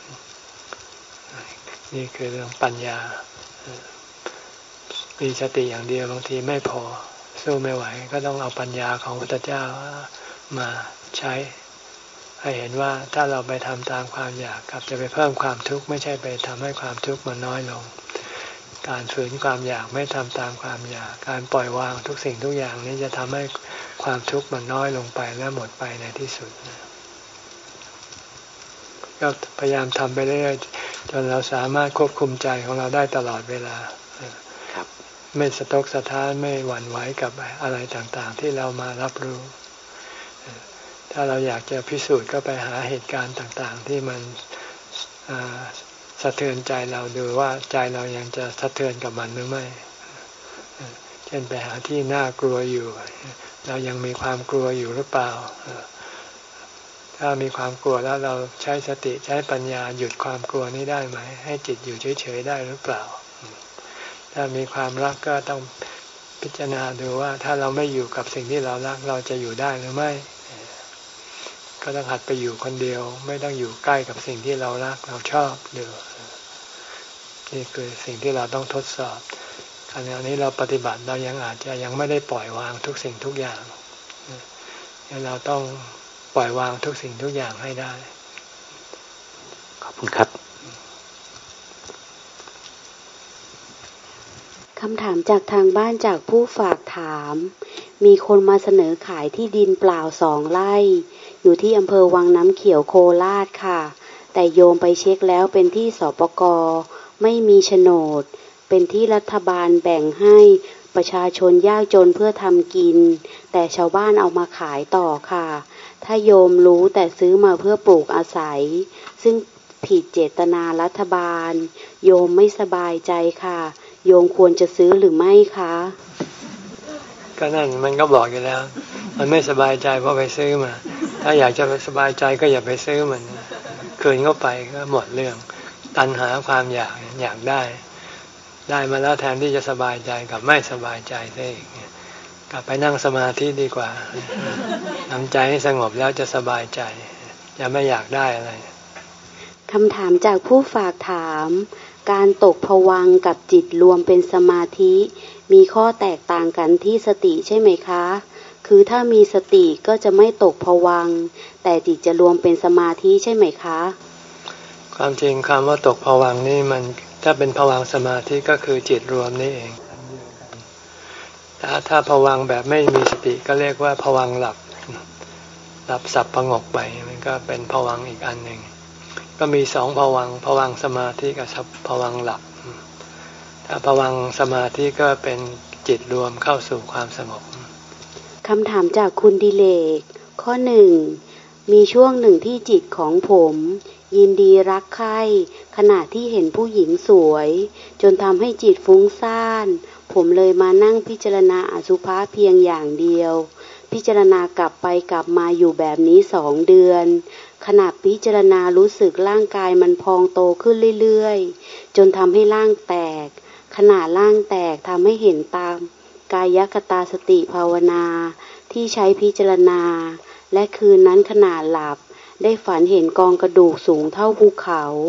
นี่คือเรื่องปัญญามีสติอย่างเดียวบางทีไม่พอสู้ไม่ไหวก็ต้องเอาปัญญาของพระพุทธเจ้ามาใช้ให้เห็นว่าถ้าเราไปทำตามความอยากกลับจะไปเพิ่มความทุกข์ไม่ใช่ไปทำให้ความทุกข์มันน้อยลงการฝืนความอยากไม่ทำตามความอยากการปล่อยวางทุกสิ่งทุกอย่างนี้จะทำให้ความทุกข์มันน้อยลงไปและหมดไปในที่สุดก็พยายามทำไปเรื่อยๆจนเราสามารถควบคุมใจของเราได้ตลอดเวลาไม่สะทกสะท้านไม่หวั่นไหวกับอะไรต่างๆที่เรามารับรู้ถ้าเราอยากจะพิสูจน์ก็ไปหาเหตุการณ์ต่างๆที่มันสะเทือนใจเราดูว่าใจเรายังจะสะเทือนกับมันหรือไม่เช่นไปหาที่น่ากลัวอยู่เรายังมีความกลัวอยู่หรือเปล่าถ้ามีความกลัวแล้วเราใช้สติใช้ปัญญาหยุดความกลัวนี้ได้ไหมให้จิตอยู่เฉยๆได้หรือเปล่าถ้ามีความรักก็ต้องพิจารณาดูว่าถ้าเราไม่อยู่กับสิ่งที่เรารักเราจะอยู่ได้หรือไม่ก็ต้องหัดไปอยู่คนเดียวไม่ต้องอยู่ใกล้กับสิ่งที่เรารักเราชอบเดี๋ยวนี่คือสิ่งที่เราต้องทดสอบขณะนี้เราปฏิบัติเรายังอาจจะยังไม่ได้ปล่อยวางทุกสิ่งทุกอย่างเราต้องปล่อยวางทุกสิ่งทุกอย่างให้ได้ขอบคุณครับคำถามจากทางบ้านจากผู้ฝากถามมีคนมาเสนอขายที่ดินเปล่าสองไร่อยู่ที่อำเภอวังน้ำเขียวโคราชค่ะแต่โยมไปเช็คแล้วเป็นที่สปก.ไม่มีโฉนดเป็นที่รัฐบาลแบ่งให้ประชาชนยากจนเพื่อทำกินแต่ชาวบ้านเอามาขายต่อค่ะถ้าโยมรู้แต่ซื้อมาเพื่อปลูกอาศัยซึ่งผิดเจตนารัฐบาลโยมไม่สบายใจค่ะโยมควรจะซื้อหรือไม่คะก็นั่นมันก็บอกอยู่แล้วมันไม่สบายใจเพราะไปซื้อมาถ้าอยากจะสบายใจก็อย่าไปซื้อมันคืนเข้าไปก็หมดเรื่องตัณหาความอยากอยากได้ได้มาแล้วแทนที่จะสบายใจกับไม่สบายใจซะอีกกลับไปนั่งสมาธิดีกว่าทำใจให้สงบแล้วจะสบายใจจะไม่อยากได้อะไรคำถามจากผู้ฝากถามการตกภวังค์กับจิตรวมเป็นสมาธิมีข้อแตกต่างกันที่สติใช่ไหมคะคือถ้ามีสติก็จะไม่ตกภวังค์แต่จิตจะรวมเป็นสมาธิใช่ไหมคะความจริงคำว่าตกภวังค์นี่มันถ้าเป็นภวังค์สมาธิก็คือจิตรวมนี่เองถ้าถ้าภวังค์แบบไม่มีสติก็เรียกว่าภวังค์หลับหลับสับประงกไปมันก็เป็นภวังค์อีกอันหนึ่งก็มีสองภวังค์ภวังค์สมาธิกับภวังค์หลับถ้าภวังค์สมาธิก็เป็นจิตรวมเข้าสู่ความสงบคำถามจากคุณดิเลกข้อหนึ่งมีช่วงหนึ่งที่จิตของผมยินดีรักใคร่ขณะที่เห็นผู้หญิงสวยจนทำให้จิตฟุ้งซ่านผมเลยมานั่งพิจารณาอสุภะเพียงอย่างเดียวพิจารณากลับไปกลับมาอยู่แบบนี้สองเดือนขณะพิจารณารู้สึกร่างกายมันพองโตขึ้นเรื่อยๆจนทำให้ร่างแตกขณะร่างแตกทำให้เห็นตามกายคตาสติภาวนาที่ใช้พิจารณาและคืนนั้นขณะหลับได้ฝันเห็นกองกระดูกสูงเท่าภูเขา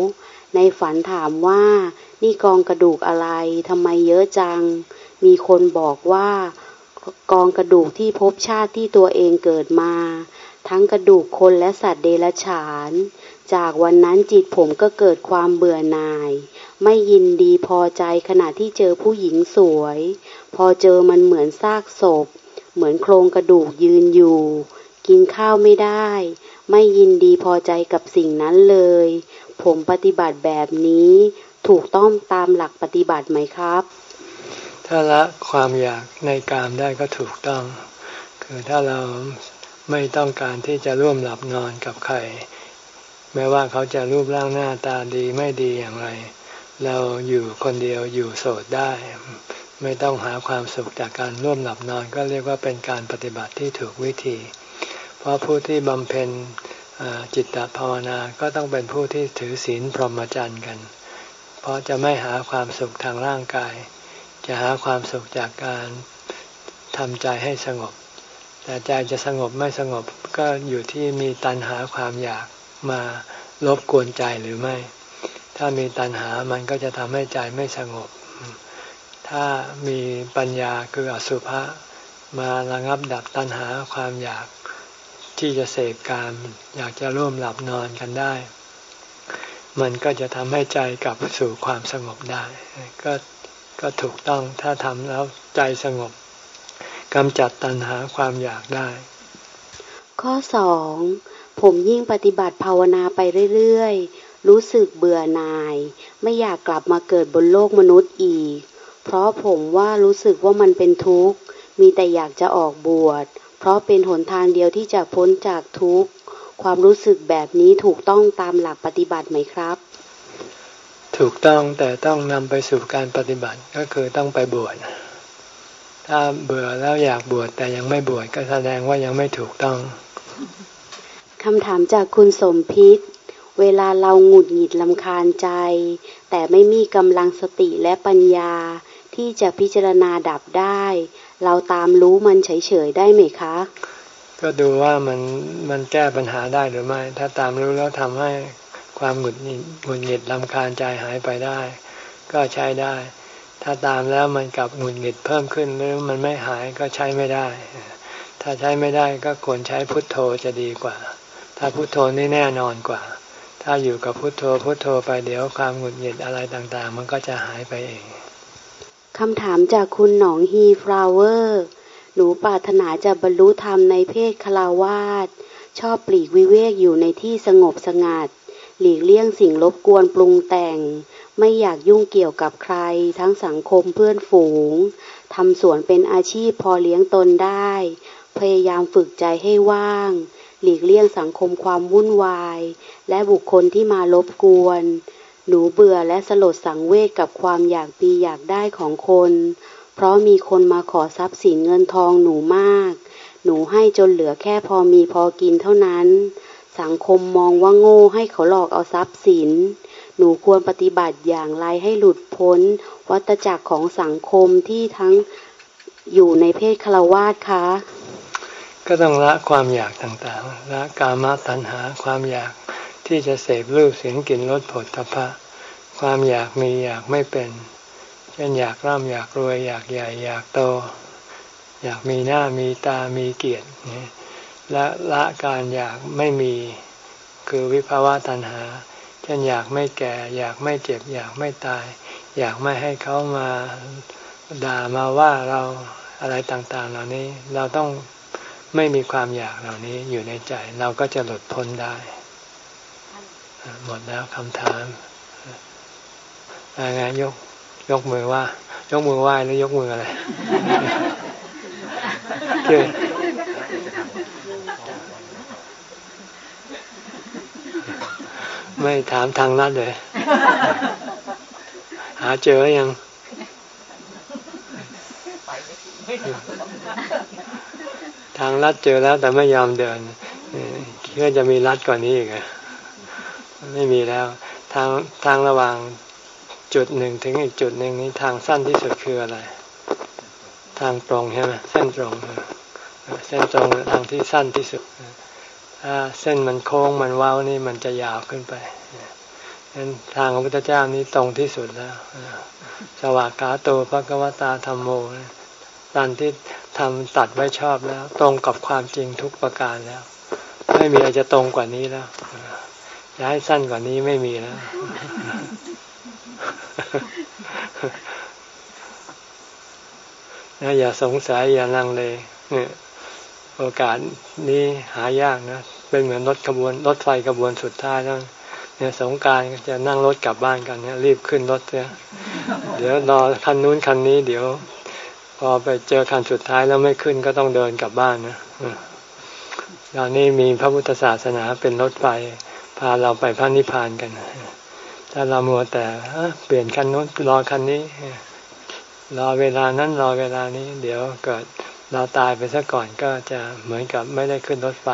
ในฝันถามว่านี่กองกระดูกอะไรทำไมเยอะจังมีคนบอกว่ากองกระดูกที่ภพชาติที่ตัวเองเกิดมาทั้งกระดูกคนและสัตว์เดรัจฉานจากวันนั้นจิตผมก็เกิดความเบื่อหน่ายไม่ยินดีพอใจขณะที่เจอผู้หญิงสวยพอเจอมันเหมือนซากศพเหมือนโครงกระดูกยืนอยู่กินข้าวไม่ได้ไม่ยินดีพอใจกับสิ่งนั้นเลยผมปฏิบัติแบบนี้ถูกต้องตามหลักปฏิบัติไหมครับถ้าละความอยากในกามได้ก็ถูกต้องคือถ้าเราไม่ต้องการที่จะร่วมหลับนอนกับใครแม้ว่าเขาจะรูปร่างหน้าตาดีไม่ดีอย่างไรเราอยู่คนเดียวอยู่โสดได้ไม่ต้องหาความสุขจากการร่วมหลับนอนก็เรียกว่าเป็นการปฏิบัติที่ถูกวิธีเพราะผู้ที่บำเพ็ญจิตตภาวนาก็ต้องเป็นผู้ที่ถือศีลพรหมจรรย์กันเพราะจะไม่หาความสุขทางร่างกายจะหาความสุขจากการทำใจให้สงบแต่ใจจะสงบไม่สงบก็อยู่ที่มีตัณหาความอยากมารบกวนใจหรือไม่ถ้ามีตัณหามันก็จะทำให้ใจไม่สงบถ้ามีปัญญาคืออสุภะมาระงับดับตัณหาความอยากที่จะเสพกามอยากจะร่วมหลับนอนกันได้มันก็จะทำให้ใจกลับสู่ความสงบได้ก็ก็ถูกต้องถ้าทำแล้วใจสงบกำจัดตัณหาความอยากได้ข้อสองผมยิ่งปฏิบัติภาวนาไปเรื่อยๆรู้สึกเบื่อหน่ายไม่อยากกลับมาเกิดบนโลกมนุษย์อีกเพราะผมว่ารู้สึกว่ามันเป็นทุกข์มีแต่อยากจะออกบวชเพราะเป็นหนทางเดียวที่จะพ้นจากทุกข์ความรู้สึกแบบนี้ถูกต้องตามหลักปฏิบัติไหมครับถูกต้องแต่ต้องนำไปสู่การปฏิบัติก็คือต้องไปบวชถ้าเบื่อแล้วอยากบวชแต่ยังไม่บวชก็แสดงว่ายังไม่ถูกต้องคำถามจากคุณสมพิษเวลาเราหงุดหงิดรำคาญใจแต่ไม่มีกำลังสติและปัญญาที่จะพิจารณาดับได้เราตามรู้มันเฉยๆได้ไหมคะก็ดูว่ามันมันแก้ปัญหาได้หรือไม่ถ้าตามรู้แล้วทำให้ความหงุดหงิดหงุดหงิดรำคาญใจหายไปได้ก็ใช้ได้ถ้าตามแล้วมันกลับหงุดหงิดเพิ่มขึ้นหรือมันไม่หายก็ใช้ไม่ได้ถ้าใช้ไม่ได้ก็ควรใช้พุทโธจะดีกว่าถ้าพุทโธนี่แน่นอนกว่าถ้าอยู่กับพุทโธพุทโธไปเดี๋ยวความหงุดหงิดอะไรต่างๆมันก็จะหายไปเองคำถามจากคุณหนองฮีฟลาวเวอร์หนูปรารถนาจะบรรลุธรรมในเพศฆราวาสชอบปลีกวิเวกอยู่ในที่สงบสงัดหลีกเลี่ยงสิ่งรบกวนปรุงแต่งไม่อยากยุ่งเกี่ยวกับใครทั้งสังคมเพื่อนฝูงทำสวนเป็นอาชีพพอเลี้ยงตนได้พยายามฝึกใจให้ว่างหลีกเลี่ยงสังคมความวุ่นวายและบุคคลที่มารบกวนหนูเบื่อและสลดสังเวชกับความอยากปีอยากได้ของคนเพราะมีคนมาขอทรัพย์สินเงินทองหนูมากหนูให้จนเหลือแค่พอมีพอกินเท่านั้นสังคมมองว่าโง่ให้เขาหลอกเอาทรัพย์สินหนูควรปฏิบัติอย่างไรให้หลุดพ้นวัฏจักรของสังคมที่ทั้งอยู่ในเพศฆราวาสคะก็ต้องละความอยากต่างๆละกามตัณหาความอยากที่จะเสพรูปเสียงกลิ่นรสโผฏฐัพพะความอยากมีอยากไม่เป็นเช่นอยากร่ำอยากรวยอยากใหญ่อยากโตอยากมีหน้ามีตามีเกียรติและละการอยากไม่มีคือวิภาวะตัณหาเช่นอยากไม่แก่อยากไม่เจ็บอยากไม่ตายอยากไม่ให้เขามาด่ามาว่าเราอะไรต่างๆเหล่านี้เราต้องไม่มีความอยากเหล่านี้อยู่ในใจเราก็จะหลุดพ้นได้หมดแล้วคำถามอะไรยกยกมือว่ายกมือไหว้หรือยกมืออะไรไม่ถามทางลัดเลยหาเจอยังทางลัดเจอแล้วแต่ไม่ยอมเดินคิดว่าจะมีลัดกว่านี้อีกอะไม่มีแล้วทางทางระหว่างจุดหนึ่งถึงอีกจุดหนึ่งนี้ทางสั้นที่สุดคืออะไรทางตรงใช่ไหมเส้นตรงเส้นตรงทางที่สั้นที่สุดถ้าเส้นมันโค้งมันเว้านี่มันจะยาวขึ้นไปงั้นทางของพระพุทธเจ้านี้ตรงที่สุดแล้วสวากขาโตภควตาธัมโมตอนที่ทำตัดไว้ชอบแล้วตรงกับความจริงทุกประการแล้วไม่มีอะไรจะตรงกว่านี้แล้วจะให้สั้นกว่านี้ไม่มีแล้วนะอย่าสงสัยอย่าลังเลเนี่ยโอกาสนี้หายากนะเป็นเหมือนรถขบวนรถไฟขบวนสุดท้ายแล้วเนี่ยสงกรานต์จะนั่งรถกลับบ้านกันเนี่ยรีบขึ้นรถเนี่ยเดี๋ยวรอคันนู้นคันนี้เดี๋ยวพอไปเจอคันสุดท้ายแล้วไม่ขึ้นก็ต้องเดินกลับบ้านนะตอนนี้มีพระพุทธศาสนาเป็นรถไฟพาเราไปพระนิพพานกันถ้าเรามัวแต่เปลี่ยนคันนู้นรอคันนี้รอเวลานั้นรอเวลานี้เดี๋ยวเกิดเราตายไปซะก่อนก็จะเหมือนกับไม่ได้ขึ้นรถไฟ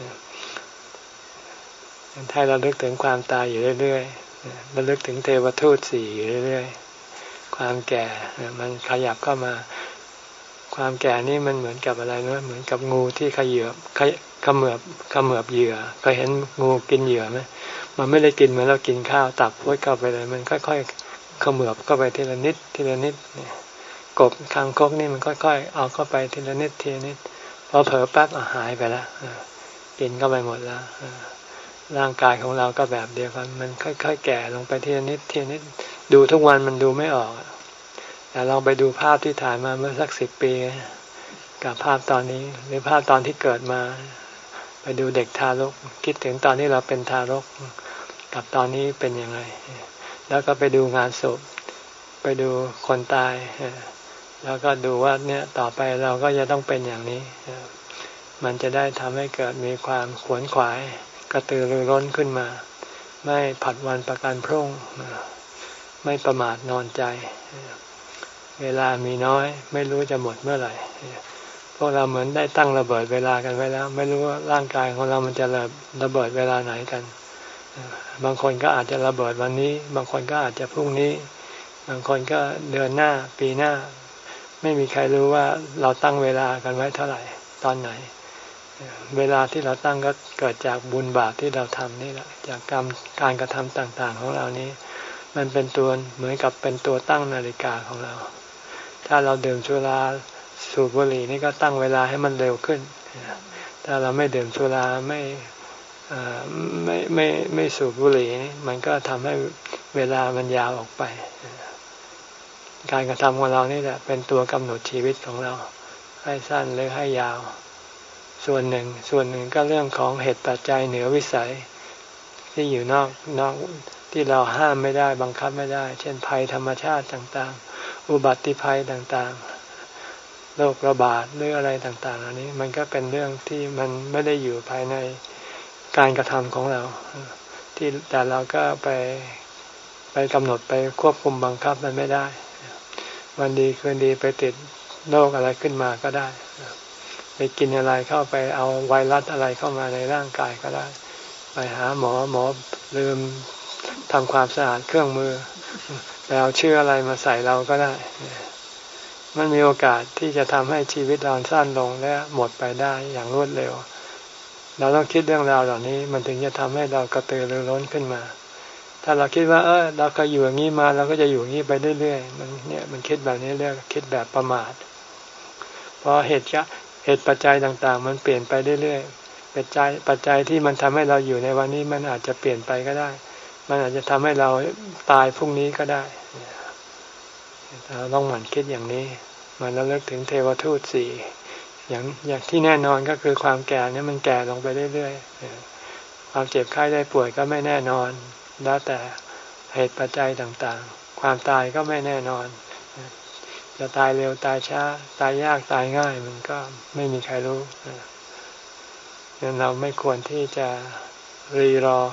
ถ้าเราลึกถึงความตายอยู่เรื่อยๆเราลึกถึงเทวทูตสี่อยู่เรื่อยๆความแก่มันขยับเข้ามาความแก่นี่มันเหมือนกับอะไรนะเหมือนกับงูที่ขยือบขมือบขมือบเหยื่อเคยเห็นงูกินเหยื่อไหมมันไม่ได้กินเหมือนเรากินข้าวตับพดเข้าไปเลยมันค่อยๆขมือบเข้าไปทีละนิดทีละนิดเนี่ยกบคางคกนี่มันค่อยๆเอาเข้าไปทีละนิดทีละนิดพอเผลอแป๊บหายไปแล้วกินเข้าไปหมดแล้วร่างกายของเราก็แบบเดียวกันมันค่อยๆแก่ลงไปทีละนิดทีละนิดดูทุกวันมันดูไม่ออกแต่ลองไปดูภาพที่ถ่ายมาเมื่อสักสิบปีกับภาพตอนนี้หรือภาพตอนที่เกิดมาไปดูเด็กทารกคิดถึงตอนที่เราเป็นทารกกับตอนนี้เป็นยังไงแล้วก็ไปดูงานศพไปดูคนตายแล้วก็ดูว่าเนี่ยต่อไปเราก็จะต้องเป็นอย่างนี้มันจะได้ทำให้เกิดมีความขวนขวายกระตือรือร้นขึ้นมาไม่ผัดวันประกันพรุ่งไม่ประมาทนอนใจเวลามีน้อยไม่รู้จะหมดเมื่อไหร่พวกเราเหมือนได้ตั้งระเบิดเวลากันไว้แล้วไม่รู้ว่าร่างกายของเรามันจะระเบิดเวลาไหนกันบางคนก็อาจจะระเบิดวันนี้บางคนก็อาจจะพรุ่งนี้บางคนก็เดือนหน้าปีหน้าไม่มีใครรู้ว่าเราตั้งเวลากันไว้เท่าไหร่ตอนไหนเวลาที่เราตั้งก็เกิดจากบุญบาปที่เราทำนี่แหละจากกรรมการกระทำต่างๆของเรานี้มันเป็นตัวเหมือนกับเป็นตัวตั้งนาฬิกาของเราถ้าเราดื่มสุราสูบบุหรี่นี่ก็ตั้งเวลาให้มันเร็วขึ้นถ้าเราไม่ดื่มสุราไม่ไม่ไม่ไม่สูบบุหรี่มันก็ทำให้เวลามันยาวออกไปการกระทำของเรานี่แหละเป็นตัวกำหนดชีวิตของเราให้สั้นหรือให้ยาวส่วนหนึ่งส่วนหนึ่งก็เรื่องของเหตุปัจจัยเหนือวิสัยที่อยู่นอกนอกที่เราห้ามไม่ได้บังคับไม่ได้เช่นภัยธรรมชาติต่างๆอุบัติภัยต่างๆโรคระบาดหรืออะไรต่างๆอันนี้มันก็เป็นเรื่องที่มันไม่ได้อยู่ภายในการกระทำของเราที่แต่เราก็ไปไปกำหนดไปควบคุมบังคับมันไม่ได้วันดีคืนดีไปติดโรคอะไรขึ้นมาก็ได้ไปกินอะไรเข้าไปเอาไวรัสอะไรเข้ามาในร่างกายก็ได้ไปหาหมอหมอลืมทำความสะอาดเครื่องมือไปเอาเชื้ออะไรมาใส่เราก็ได้มันมีโอกาสที่จะทำให้ชีวิตเราสั้นลงและหมดไปได้อย่างรวดเร็วเราต้องคิดเรื่องราวเหล่านี้มันถึงจะทำให้เรากระตือรือร้นขึ้นมาถ้าเราคิดว่าเออเราก็อยู่อย่างนี้มาเราก็จะอยู่อย่างนี้ไปเรื่อยๆมันเนี่ยมันคิดแบบนี้เรียกคิดแบบประมาทเพราะเหตุเหตุปัจจัยต่างๆมันเปลี่ยนไปเรื่อยๆปัจจัยปัจจัยที่มันทำให้เราอยู่ในวันนี้มันอาจจะเปลี่ยนไปก็ได้มันอาจจะทำให้เราตายพรุ่งนี้ก็ได้เราต้องหมั่นคิดอย่างนี้มันระลึกถึงเทวทูตสี่อย่างอย่างที่แน่นอนก็คือความแก่เนี่ยมันแก่ลงไปเรื่อยๆความเจ็บไข้ได้ป่วยก็ไม่แน่นอนแล้วแต่เหตุปัจจัยต่างๆความตายก็ไม่แน่นอนจะตายเร็วตายช้าตายยากตายง่ายมันก็ไม่มีใครรู้ดังนั้นเราไม่ควรที่จะรีรอ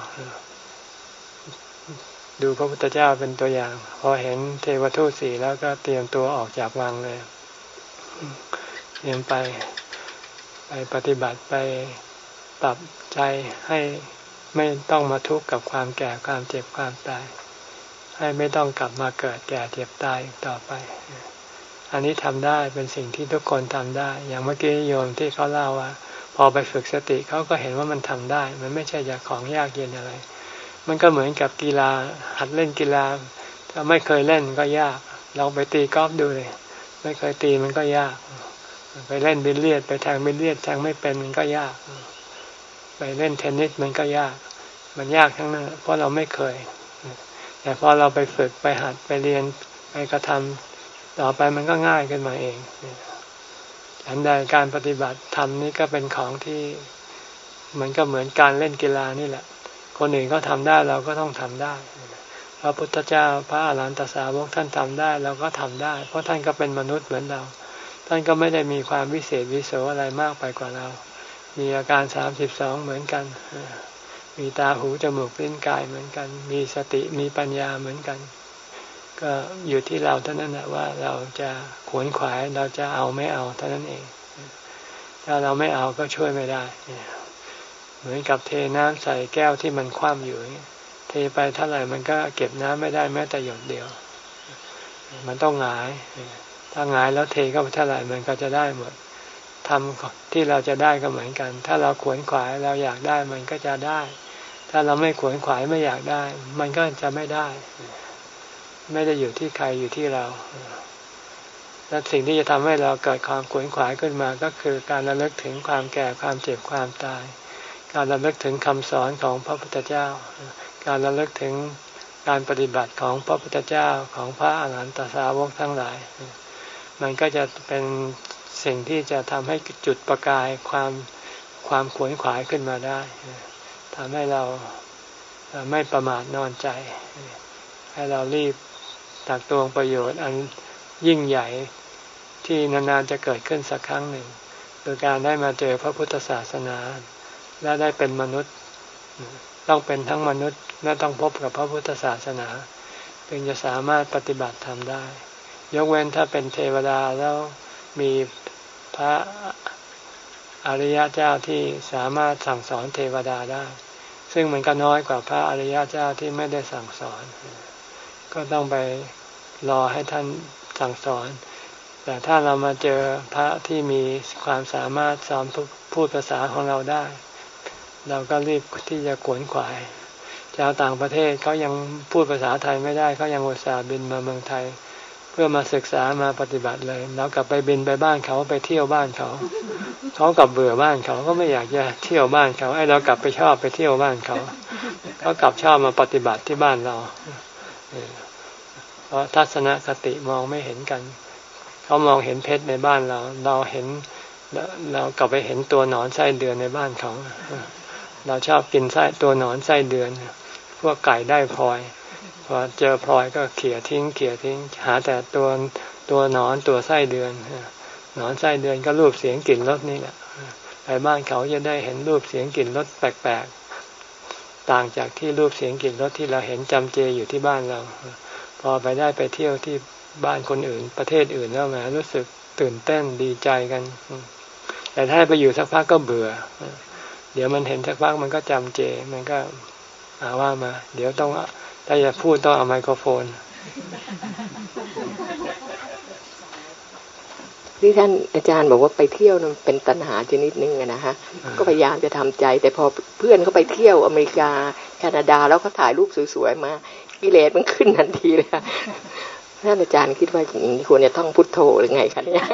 ดูพระพุทธเจ้าเป็นตัวอย่างพอเห็นเทวทูตสี่แล้วก็เตรียมตัวออกจากวังเลยเตรียมไปไปปฏิบัติไปปรับใจให้ไม่ต้องมาทุกข์กับความแก่ความเจ็บความตายให้ไม่ต้องกลับมาเกิดแก่เจ็บตายอีกต่อไปอันนี้ทำได้เป็นสิ่งที่ทุกคนทำได้อย่างเมื่อกี้โยมที่เขาเล่าว่าพอไปฝึกสติเขาก็เห็นว่ามันทำได้มันไม่ใช่จะของยากเย็นอะไรมันก็เหมือนกับกีฬาหัดเล่นกีฬาถ้าไม่เคยเล่นก็ยากลองไปตีกอล์ฟดูเลยไม่เคยตีมันก็ยากไปเล่นบิลเลียดไปแทงบิลเลียดแทงไม่เป็นมันก็ยากไปเล่นเทนนิสมันก็ยากมันยากทั้งนั้นเพราะเราไม่เคยแต่พอเราไปฝึกไปหัดไปเรียนไปกระทำต่อไปมันก็ง่ายขึ้นมาเองอันใดการปฏิบัติธรรมนี่ก็เป็นของที่มันก็เหมือนการเล่นกีฬานี่แหละคนอื่นก็ทำได้เราก็ต้องทำได้พระพุทธเจ้าพระอรหันตสาวกท่านทำได้เราก็ทำได้เพราะท่านก็เป็นมนุษย์เหมือนเราท่านก็ไม่ได้มีความวิเศษวิโสอะไรมากไปกว่าเรามีอาการสามสิบสองเหมือนกันมีตาหูจมูกลิ้นกายเหมือนกันมีสติมีปัญญาเหมือนกันก็อยู่ที่เราเท่านั้นแหละว่าเราจะขวนขวายเราจะเอาไม่เอาเท่านั้นเองถ้าเราไม่เอาก็ช่วยไม่ได้เหมือนกับเทน้ำใส่แก้วที่มันคว่ำอยู่เทไปเท่าไหร่มันก็เก็บน้ำไม่ได้แม้แต่หยดเดียวมันต้องหงายถ้าหงายแล้วเทเข้าไปเท่าไหร่มันก็จะได้หมดทำที่เราจะได้ก็เหมือนกันถ้าเราขวนขวายเราอยากได้มันก็จะได้ถ้าเราไม่ขวนขวายไม่อยากได้มันก็จะไม่ได้ไม่ได้อยู่ที่ใครอยู่ที่เราและสิ่งที่จะทำให้เราเกิดความขวนขวายขึ้นมาก็คือการระลึกถึงความแก่ความเจ็บความตายการระลึกถึงคำสอนของพระพุทธเจ้าการระลึกถึงการปฏิบัติของพระพุทธเจ้าของพระอรหันตสาวกทั้งหลายมันก็จะเป็นสิ่งที่จะทำให้จุดประกายความความขวนขวายขึ้นมาได้ทำให้เราไม่ประมาทนอนใจให้เรารีบตักตวงประโยชน์อันยิ่งใหญ่ที่นานๆจะเกิดขึ้นสักครั้งหนึ่งคือการได้มาเจอพระพุทธศาสนาและได้เป็นมนุษย์ต้องเป็นทั้งมนุษย์และต้องพบกับพระพุทธศาสนาจึงจะสามารถปฏิบัติธรรมได้ยกเว้นถ้าเป็นเทวดาแล้วมีพระอริยเจ้าที่สามารถสั่งสอนเทวดาได้ซึ่งมันก็น้อยกว่าพระอริยเจ้าที่ไม่ได้สั่งสอนก็ต้องไปรอให้ท่านสั่งสอนแต่ถ้าเรามาเจอพระที่มีความสามารถสอนพูดภาษาของเราได้เราก็รีบที่จะขวนขวายชาวต่างประเทศเขายังพูดภาษาไทยไม่ได้เขายังอุตส่าห์บินมาเมืองไทยเพื่อมาศึกษามาปฏิบัติเลยแล้วกลับไปบินไปบ้านเขาไปเที่ยวบ้านเขาเขากลับเบื่อบ้านเขาก็ไม่อยากจะเที่ยวบ้านเขาไอ้เรากลับไปชอบไปเที่ยวบ้านเขาเขากลับชอบมาปฏิบัติที่บ้านเราเพราะทัศนคติมองไม่เห็นกันเขามองเห็นเพชรในบ้านเราเราเห็นเรากลับไปเห็นตัวหนอนไส้เดือนในบ้านเขาเราชอบกินไส้ตัวหนอนไส้เดือนพวกไก่ได้พลอยพอเจอพลอยก็เขี่ยทิ้งเขี่ยทิ้งหาแต่ตัวตัวหนอนตัวไส้เดือนหนอนไส้เดือนก็รูปเสียงกลิ่นรสนี่แหละไปบ้านเขาจะได้เห็นรูปเสียงกลิ่นรสแปลกๆต่างจากที่รูปเสียงกลิ่นรสที่เราเห็นจำเจอยู่ที่บ้านเราพอไปได้ไปเที่ยวที่บ้านคนอื่นประเทศอื่นแล้วแหมรู้สึกตื่นเต้นดีใจกันแต่ถ้าไปอยู่สักพักก็เบื่อเดี๋ยวมันเห็นสักพักมันก็จำเจมันก็อาว่ามาเดี๋ยวต้องถ้าจะพูดต้องเอาไมโครโฟนที่ท่านอาจารย์บอกว่าไปเที่ยวมันเป็นตัณหาชนิดนึงนะฮะก็พยายามจะทำใจแต่พอเพื่อนเขาไปเที่ยวอเมริกาแคนาดาแล้วเขาถ่ายรูปสวยๆมากิเลสมันขึ้นทันทีเลยท่านอาจารย์คิดว่าอย่างนี้ควรจะท่องพุทโธหรือไงคะเนี่ย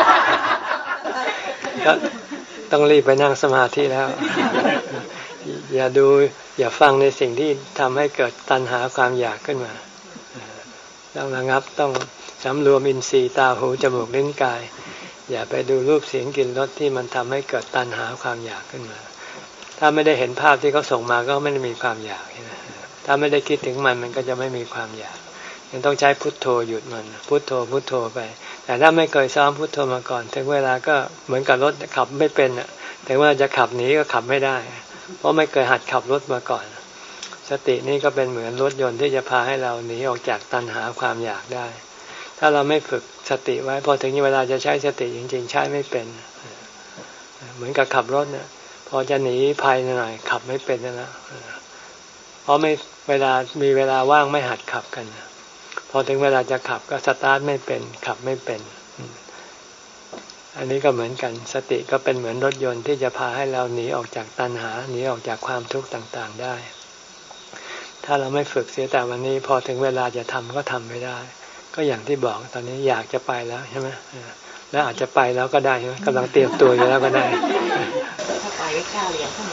ก็ต้องรีบไปนั่งสมาธิแล้วอย่าดูอย่าฟังในสิ่งที่ทำให้เกิดตัณหาความอยากขึ้นมาต้องระงับต้องสำรวมอินทรีย์ตาหูจมูกลิ้นกายอย่าไปดูรูปเสียงกลิ่นรสที่มันทำให้เกิดตัณหาความอยากขึ้นมาถ้าไม่ได้เห็นภาพที่เขาส่งมาก็ไม่ได้มีความอยากนะถ้าไม่ได้คิดถึงมันมันก็จะไม่มีความอยากยังต้องใช้พุทโธหยุดมันพุทโธพุทโธไปแต่ถ้าไม่เคยซ้อมพุทโธมาก่อนถึงเวลาก็เหมือนกับรถขับไม่เป็นอ่ะแต่ว่าจะขับหนีก็ขับไม่ได้เพราะไม่เคยหัดขับรถมาก่อนสตินี่ก็เป็นเหมือนรถยนต์ที่จะพาให้เราหนีออกจากตัณหาความอยากได้ถ้าเราไม่ฝึกสติไว้พอถึงเวลาจะใช้สติจริงๆใช้ไม่เป็นเหมือนกับขับรถเนี่ยพอจะหนีภัยหน่อยขับไม่เป็นนั่นแหละเพราะไม่เวลามีเวลาว่างไม่หัดขับกันพอถึงเวลาจะขับก็สตาร์ทไม่เป็นขับไม่เป็นอันนี้ก็เหมือนกันสติก็เป็นเหมือนรถยนต์ที่จะพาให้เราหนีออกจากตัณหาหนีออกจากความทุกข์ต่างๆได้ถ้าเราไม่ฝึกเสียแต่วันนี้พอถึงเวลาจะทำก็ทำไม่ได้ก็อย่างที่บอกตอนนี้อยากจะไปแล้วใช่ไหมแล้วอาจจะไปแล้วก็ได้ใช่ไหมกำลังเตรียมตัวอยู่แล้วก็ได้ถ้าไปก็กล้าเรียนขึ้น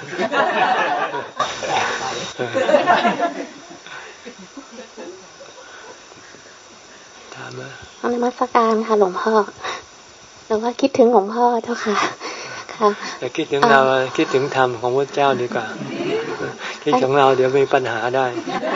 ถามมาเอานมัสการค่ะหลวงพ่อหลวงพ่อคิดถึงหลวงพ่อเจ้าค่ะค่ะแต่คิดถึงเราคิดถึงธรรมของพระเจ้าดีกว่าคิดของเราเดี๋ยวมีปัญหาได้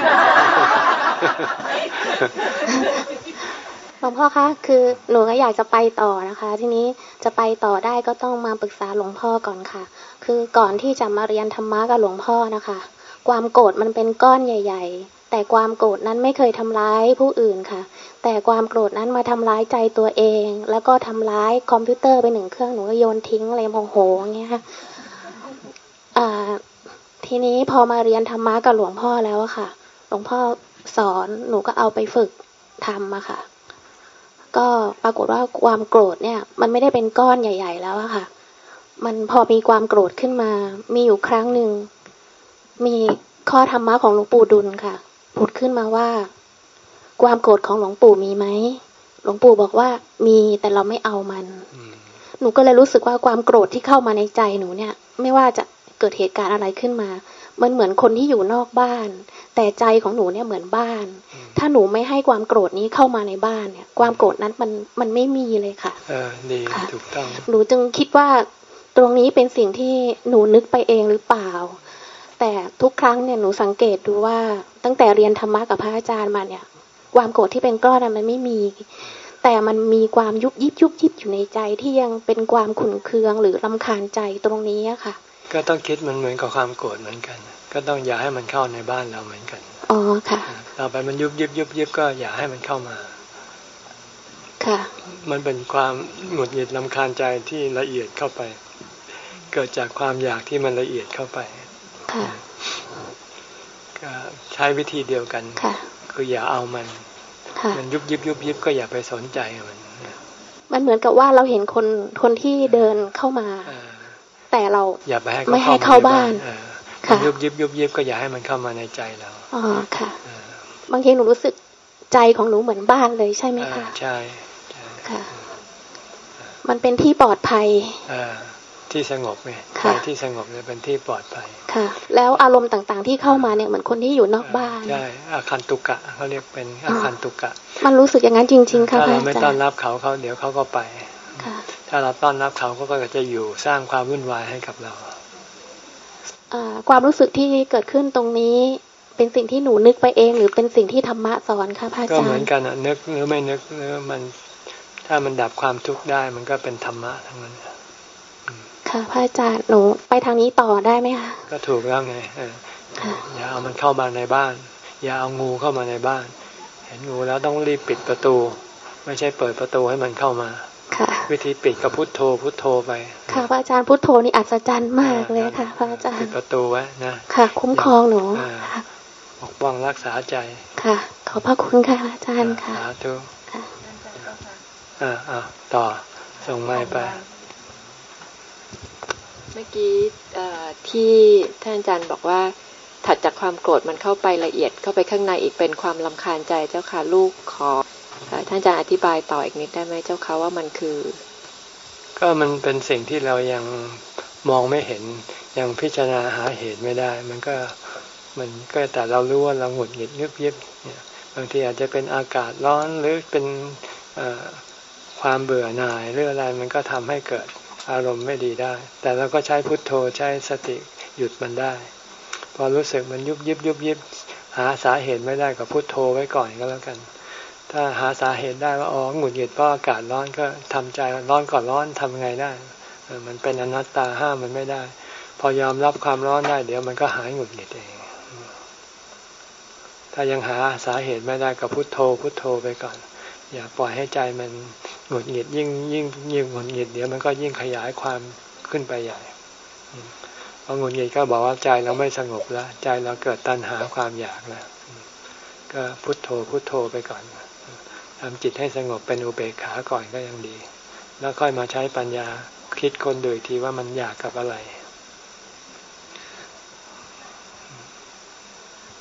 หลวงพ่อคะคือหนูก็อยากจะไปต่อนะคะทีนี้จะไปต่อได้ก็ต้องมาปรึกษาหลวงพ่อก่อนค่ะคือก่อนที่จะมาเรียนธรรมะกับหลวงพ่อนะคะความโกรธมันเป็นก้อนใหญ่ๆแต่ความโกรธนั้นไม่เคยทำร้ายผู้อื่นค่ะแต่ความโกรธนั้นมาทำร้ายใจตัวเองแล้วก็ทำร้ายคอมพิวเตอร์ไปหนึ่งเครื่องหนูก็โยนทิ้งเลยโมโหอย่างเงี้ยค่ะอ่าทีนี้พอมาเรียนธรรมะกับหลวงพ่อแล้วอะค่ะหลวงพ่อสอนหนูก็เอาไปฝึกทำอะค่ะก็ปรากฏว่าความโกรธเนี่ยมันไม่ได้เป็นก้อนใหญ่ๆแล้วอะค่ะมันพอมีความโกรธขึ้นมามีอยู่ครั้งหนึ่งมีข้อธรรมะของหลวงปู่ดุลค่ะผุดขึ้นมาว่าความโกรธของหลวงปู่มีไหมหลวงปู่บอกว่ามีแต่เราไม่เอามันหนูก็เลยรู้สึกว่าความโกรธที่เข้ามาในใจหนูเนี่ยไม่ว่าจะเกิดเหตุการณ์อะไรขึ้นมามันเหมือนคนที่อยู่นอกบ้านแต่ใจของหนูเนี่ยเหมือนบ้านถ้าหนูไม่ให้ความโกรธนี้เข้ามาในบ้านเนี่ยความโกรธนั้นมันมันไม่มีเลยค่ะเออดีถูกต้องหนูจึงคิดว่าตรงนี้เป็นสิ่งที่หนูนึกไปเองหรือเปล่าแต่ทุกครั้งเนี่ยหนูสังเกตดูว่าตั้งแต่เรียนธรรมะกับพระอาจารย์มาเนี่ยความโกรธที่เป็นก้อนมันไม่มีแต่มันมีความยุบยิบยุบยิบอยู่ในใจที่ยังเป็นความขุ่นเคืองหรือรำคาญใจตรงนี้อะค่ะก็ต้องคิดมันเหมือนกับความโกรธเหมือนกันก็ต้องอย่าให้มันเข้าในบ้านเราเหมือนกันอ๋อค่ะต่อไปมันยุบยิบยุบยิบก็อย่าให้มันเข้ามาค่ะมันเป็นความหงุดหงิดรำคาญใจที่ละเอียดเข้าไปเกิดจากความอยากที่มันละเอียดเข้าไปค่ะก็ใช้วิธีเดียวกันค่ะคืออย่าเอามันมันยุบยิบยุบยิบก็อย่าไปสนใจมันมันเหมือนกับว่าเราเห็นคนคนที่เดินเข้ามาแต่เราอย่าไปให้ไม่ให้เข้าบ้านค่ะยุบยิบยุบยิบก็อย่าให้มันเข้ามาในใจเราอ๋อค่ะบางทีหนูรู้สึกใจของหนูเหมือนบ้านเลยใช่ไหมคะใช่ค่ะมันเป็นที่ปลอดภัยที่สงบไงใจที่สงบเนี่ยเป็นที่ปลอดภัยค่ะแล้วอารมณ์ต่างๆที่เข้ามาเนี่ยเหมือนคนที่อยู่นอกบ้านใช่อาคันตุกะเขาเรียกเป็นอาคันตุกะมันรู้สึกอย่างนั้นจริงๆค่ะถ้าเราไม่ต้อนรับเขาเขาเดี๋ยวเขาก็ไปถ้าเราต้อนรับเขาก็จะอยู่สร้างความวุ่นวายให้กับเราความรู้สึกที่เกิดขึ้นตรงนี้เป็นสิ่งที่หนูนึกไปเองหรือเป็นสิ่งที่ธรรมะสอนคะพระอาจารย์ก็เหมือนกันนึกหรือไม่นึกหรือมันถ้ามันดับความทุกข์ได้มันก็เป็นธรรมะทั้งนั้นค่ะพระอาจารย์หนูไปทางนี้ต่อได้ไหมคะก็ถูกแล้วไงอย่าเอามันเข้ามาในบ้านอย่าเอางูเข้ามาในบ้านเห็นงูแล้วต้องรีบปิดประตูไม่ใช่เปิดประตูให้มันเข้ามาวิธีปิดกับพุทโธพุทโธไปค่ะพระอาจารย์พุทโธนี่อัศจรรย์มากเลยค่ะพระอาจารย์ปิดประตูไว้นะค่ะคุ้มครองหนูปกป้องรักษาใจค่ะขอบพระคุณค่ะอาจารย์ค่ะสาธุอ่าอ่าต่อส่งไมค์ไปเมื่อกี้ที่ท่านอาจารย์บอกว่าถัดจากความโกรธมันเข้าไปละเอียดเข้าไปข้างในอีกเป็นความรำคาญใจเจ้าค่ะลูกขอท่านอาจารย์อธิบายต่ออีกนิดได้ไหมเจ้าค่ะว่ามันคือก็มันเป็นสิ่งที่เรายังมองไม่เห็นยังพิจารณาหาเหตุไม่ได้มันก็มันก็แต่เรารู้ว่าเราหงุดหงิดยึบยึบเนี่ยบางทีอาจจะเป็นอากาศร้อนหรือเป็นความเบื่อหน่ายหรืออะไรมันก็ทำให้เกิดอารมณ์ไม่ดีได้แต่เราก็ใช้พุทโธใช้สติหยุดมันได้พอรู้สึกมันยุบยิบยุบยิบหาสาเหตุไม่ได้ก็พุทโธไว้ก่อนก็แล้วกันถ้าหาสาเหตุได้ว่าอ๋อหงุดหงิดเพราะอากาศร้อนก็ทำใจร้อนก่อนร้อนทำไงได้มันเป็นอนัตตาห้ามมันไม่ได้พอยอมรับความร้อนได้เดี๋ยวมันก็หายหงุดหงิดเองถ้ายังหาสาเหตุไม่ได้ก็พุทโธพุทโธไปก่อนอย่าปล่อยให้ใจมันหงุดหงิดยิ่งยิ่งยิ่งหงุดหงิดเดี๋ยวมันก็ยิ่งขยายความขึ้นไปใหญ่พอหงุดหงิดก็บอกว่าใจเราไม่สงบแล้วใจเราเกิดตัณหาความอยากแล้วก็พุทโธพุทโธไปก่อนทำจิตให้สงบเป็นอุเบกขาก่อนก็ยังดีแล้วค่อยมาใช้ปัญญาคิดคนดูทีว่ามันอยากกับอะไร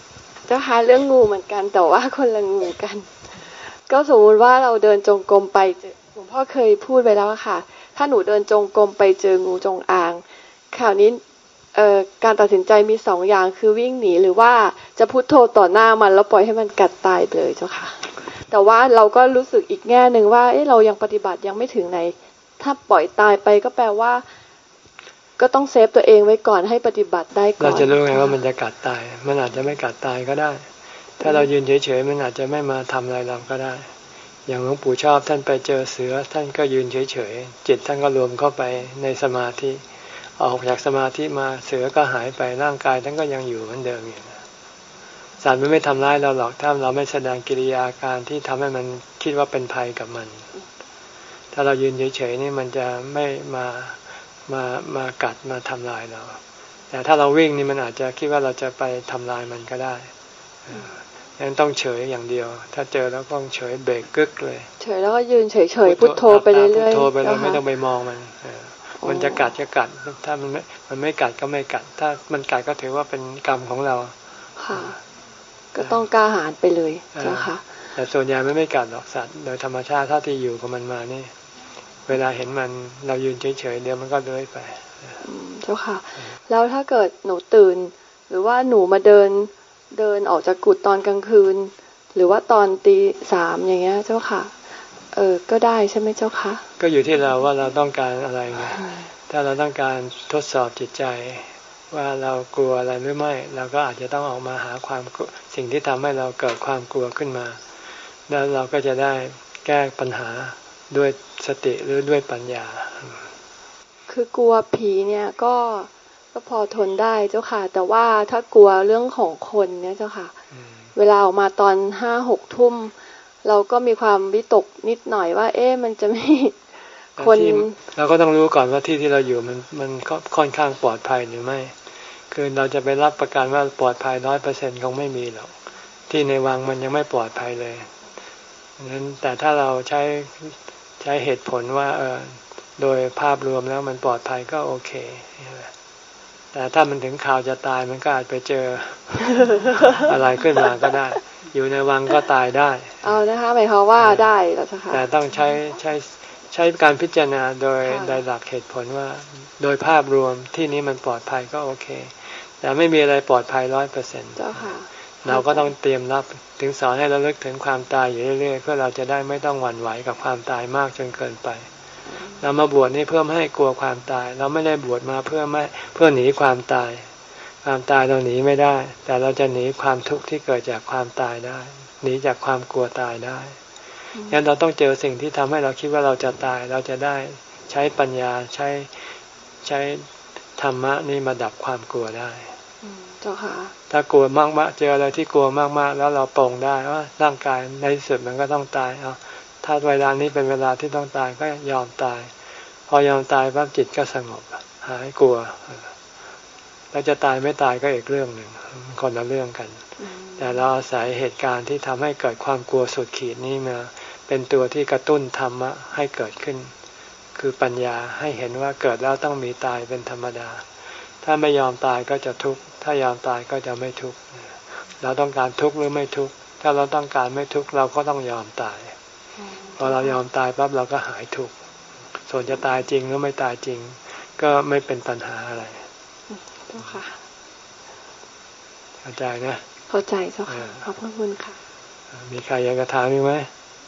เจ้าค่ะเรื่องงูเหมือนกันแต่ว่าคนละงูกัน ก็สมมติว่าเราเดินจงกรมไปหลวงพ่อเคยพูดไปแล้วค่ะถ้าหนูเดินจงกรมไปเจองูจงอางคราวนี้เอ่อการตัดสินใจมีสองอย่างคือวิ่งหนีหรือว่าจะพุทโธต่อหน้ามันแล้วปล่อยให้มันกัดตายไปเลยเจ้าค่ะแต่ว่าเราก็รู้สึกอีกแง่หนึ่งว่าเอ๊ะเรายังปฏิบัติยังไม่ถึงไหนถ้าปล่อยตายไปก็แปลว่าก็ต้องเซฟตัวเองไว้ก่อนให้ปฏิบัติได้ก่อนเราจะรู้ไงว่ามันจะกัดตายมันอาจจะไม่กัดตายก็ได้ถ้าเรายืนเฉยๆมันอาจจะไม่มาทำอะไรเราก็ได้อย่างหลวงปู่ชอบท่านไปเจอเสือท่านก็ยืนเฉยๆจิตท่านก็รวมเข้าไปในสมาธิออกจากสมาธิมาเสือก็หายไปร่างกายท่านก็ยังอยู่เหมือนเดิมอยู่สัตว์มันไม่ทำร้ายเราหรอกถ้าเราไม่แสดงกิริยาการที่ทำให้มันคิดว่าเป็นภัยกับมันถ้าเรายืนเฉยๆนี่มันจะไม่มามามากัดมาทำลายเราแต่ถ้าเราวิ่งนี่มันอาจจะคิดว่าเราจะไปทำลายมันก็ได้ดังนั้นต้องเฉยอย่างเดียวถ้าเจอแล้วต้องเฉยเบรกกึกเลยเฉยแล้วก็ยืนเฉยๆพุทโธไปเรื่อยๆพุทโธไปเลยไม่ต้องไปมองมันมันจะกัดก็กัดถ้ามันไม่มันไม่กัดก็ไม่กัดถ้ามันกัดก็ถือว่าเป็นกรรมของเราค่ะก็ต้องกล้าหาญไปเลยเจ้าค่ะแต่ส่วนใหญ่ไม่ไม่กัดหรอกสัตว์โดยธรรมชาติเท่าที่อยู่กับมันมานี่เวลาเห็นมันเรายืนเฉยๆเดี๋ยวมันก็เลื้อยไปเจ้าค่ะแล้วถ้าเกิดหนูตื่นหรือว่าหนูมาเดินเดินออกจากกุฏิตอนกลางคืนหรือว่าตอนตีสามอย่างเงี้ยเจ้าค่ะเออก็ได้ใช่ไหมเจ้าค่ะก็อยู่ที่เราว่าเราต้องการอะไรไงถ้าเราต้องการทดสอบจิตใจว่าเรากลัวอะไรหรือไม่เราก็อาจจะต้องออกมาหาความสิ่งที่ทำให้เราเกิดความกลัวขึ้นมาแล้วเราก็จะได้แก้ปัญหาด้วยสติหรือด้วยปัญญาคือกลัวผีเนี่ยก็ก็พอทนได้เจ้าค่ะแต่ว่าถ้ากลัวเรื่องของคนเนี่ยเจ้าค่ะเวลาออกมาตอนห้าหกทุ่มเราก็มีความวิตกนิดหน่อยว่าเอ๊ะมันจะไม่คนเราก็ต้องรู้ก่อนว่าที่ที่เราอยู่มันมันค่อนข้างปลอดภัยหรือไม่คือเราจะไปรับประกันว่าปลอดภัยร้อยเปอร์เซ็นต์คงไม่มีหรอกที่ในวังมันยังไม่ปลอดภัยเลยนั้นแต่ถ้าเราใช้ใช้เหตุผลว่าเออโดยภาพรวมแล้วมันปลอดภัยก็โอเคแต่ถ้ามันถึงข่าวจะตายมันก็อาจไปเจอ อะไรขึ้นมาก็ได้อยู่ในวังก็ตายได้เอานะคะหมายความว่าได้แล้วค่ะแต่ต้องใช้ใช้ใช้การพิจารณาโดยโดยหลักเหตุผลว่าโดยภาพรวมที่นี้มันปลอดภัยก็โอเคแต่ไม่มีอะไรปลอดภัยร้อยเปอร์เซ็นต์เราก็ต้องเตรียมรับถึงสอนให้เราเลิกถึงความตายอยู่เรื่อยๆเพื่อเราจะได้ไม่ต้องหวั่นไหวกับความตายมากจนเกินไปเรามาบวชนี่เพื่อไม่ให้กลัวความตายเราไม่ได้บวชมาเพื่อไม่เพื่อหนีความตายความตายเราหนีไม่ได้แต่เราจะหนีความทุกข์ที่เกิดจากความตายได้หนีจากความกลัวตายได้งั้นเราต้องเจอสิ่งที่ทำให้เราคิดว่าเราจะตายเราจะได้ใช้ปัญญาใช้ใช้ธรรมะนี่มาดับความกลัวได้เจ้าค่ะถ้ากลัวมากๆเจออะไรที่กลัวมากๆแล้วเราปรงได้ว่าร่างกายในที่สุดมันก็ต้องตายเอาถ้าเวลานี้เป็นเวลาที่ต้องตายก็ยอมตายพอยอมตายปั๊บจิตก็สงบหายกลัวแล้วจะตายไม่ตายก็อีกเรื่องหนึ่งคนละเรื่องกันแต่เราอาศัยเหตุการณ์ที่ทำให้เกิดความกลัวสุดขีดนี้มาเป็นตัวที่กระตุ้นธรรมะให้เกิดขึ้นคือปัญญาให้เห็นว่าเกิดแล้วต้องมีตายเป็นธรรมดาถ้าไม่ยอมตายก็จะทุกข์ถ้ายอมตายก็จะไม่ทุกข์เราต้องการทุกข์หรือไม่ทุกข์ถ้าเราต้องการไม่ทุกข์เราก็ต้องยอมตายพอเรายอมตายปั๊บเราก็หายทุกข์ส่วนจะตายจริงหรือไม่ตายจริงก็ไม่เป็นปัญหาอะไรเจ้าค่ะเข้าใจนะเข้าใจเจ้าค่ะขอบพระคุณค่ะมีใครอยากจะถามอีกไหม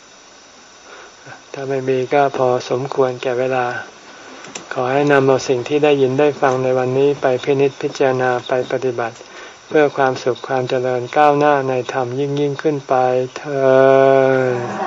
ถ้าไม่มีก็พอสมควรแก่เวลาขอให้นำเอาสิ่งที่ได้ยินได้ฟังในวันนี้ไปพินิจพิจารณาไปปฏิบัติเพื่อความสุขความเจริญก้าวหน้าในธรรมยิ่งยิ่งขึ้นไปเถิด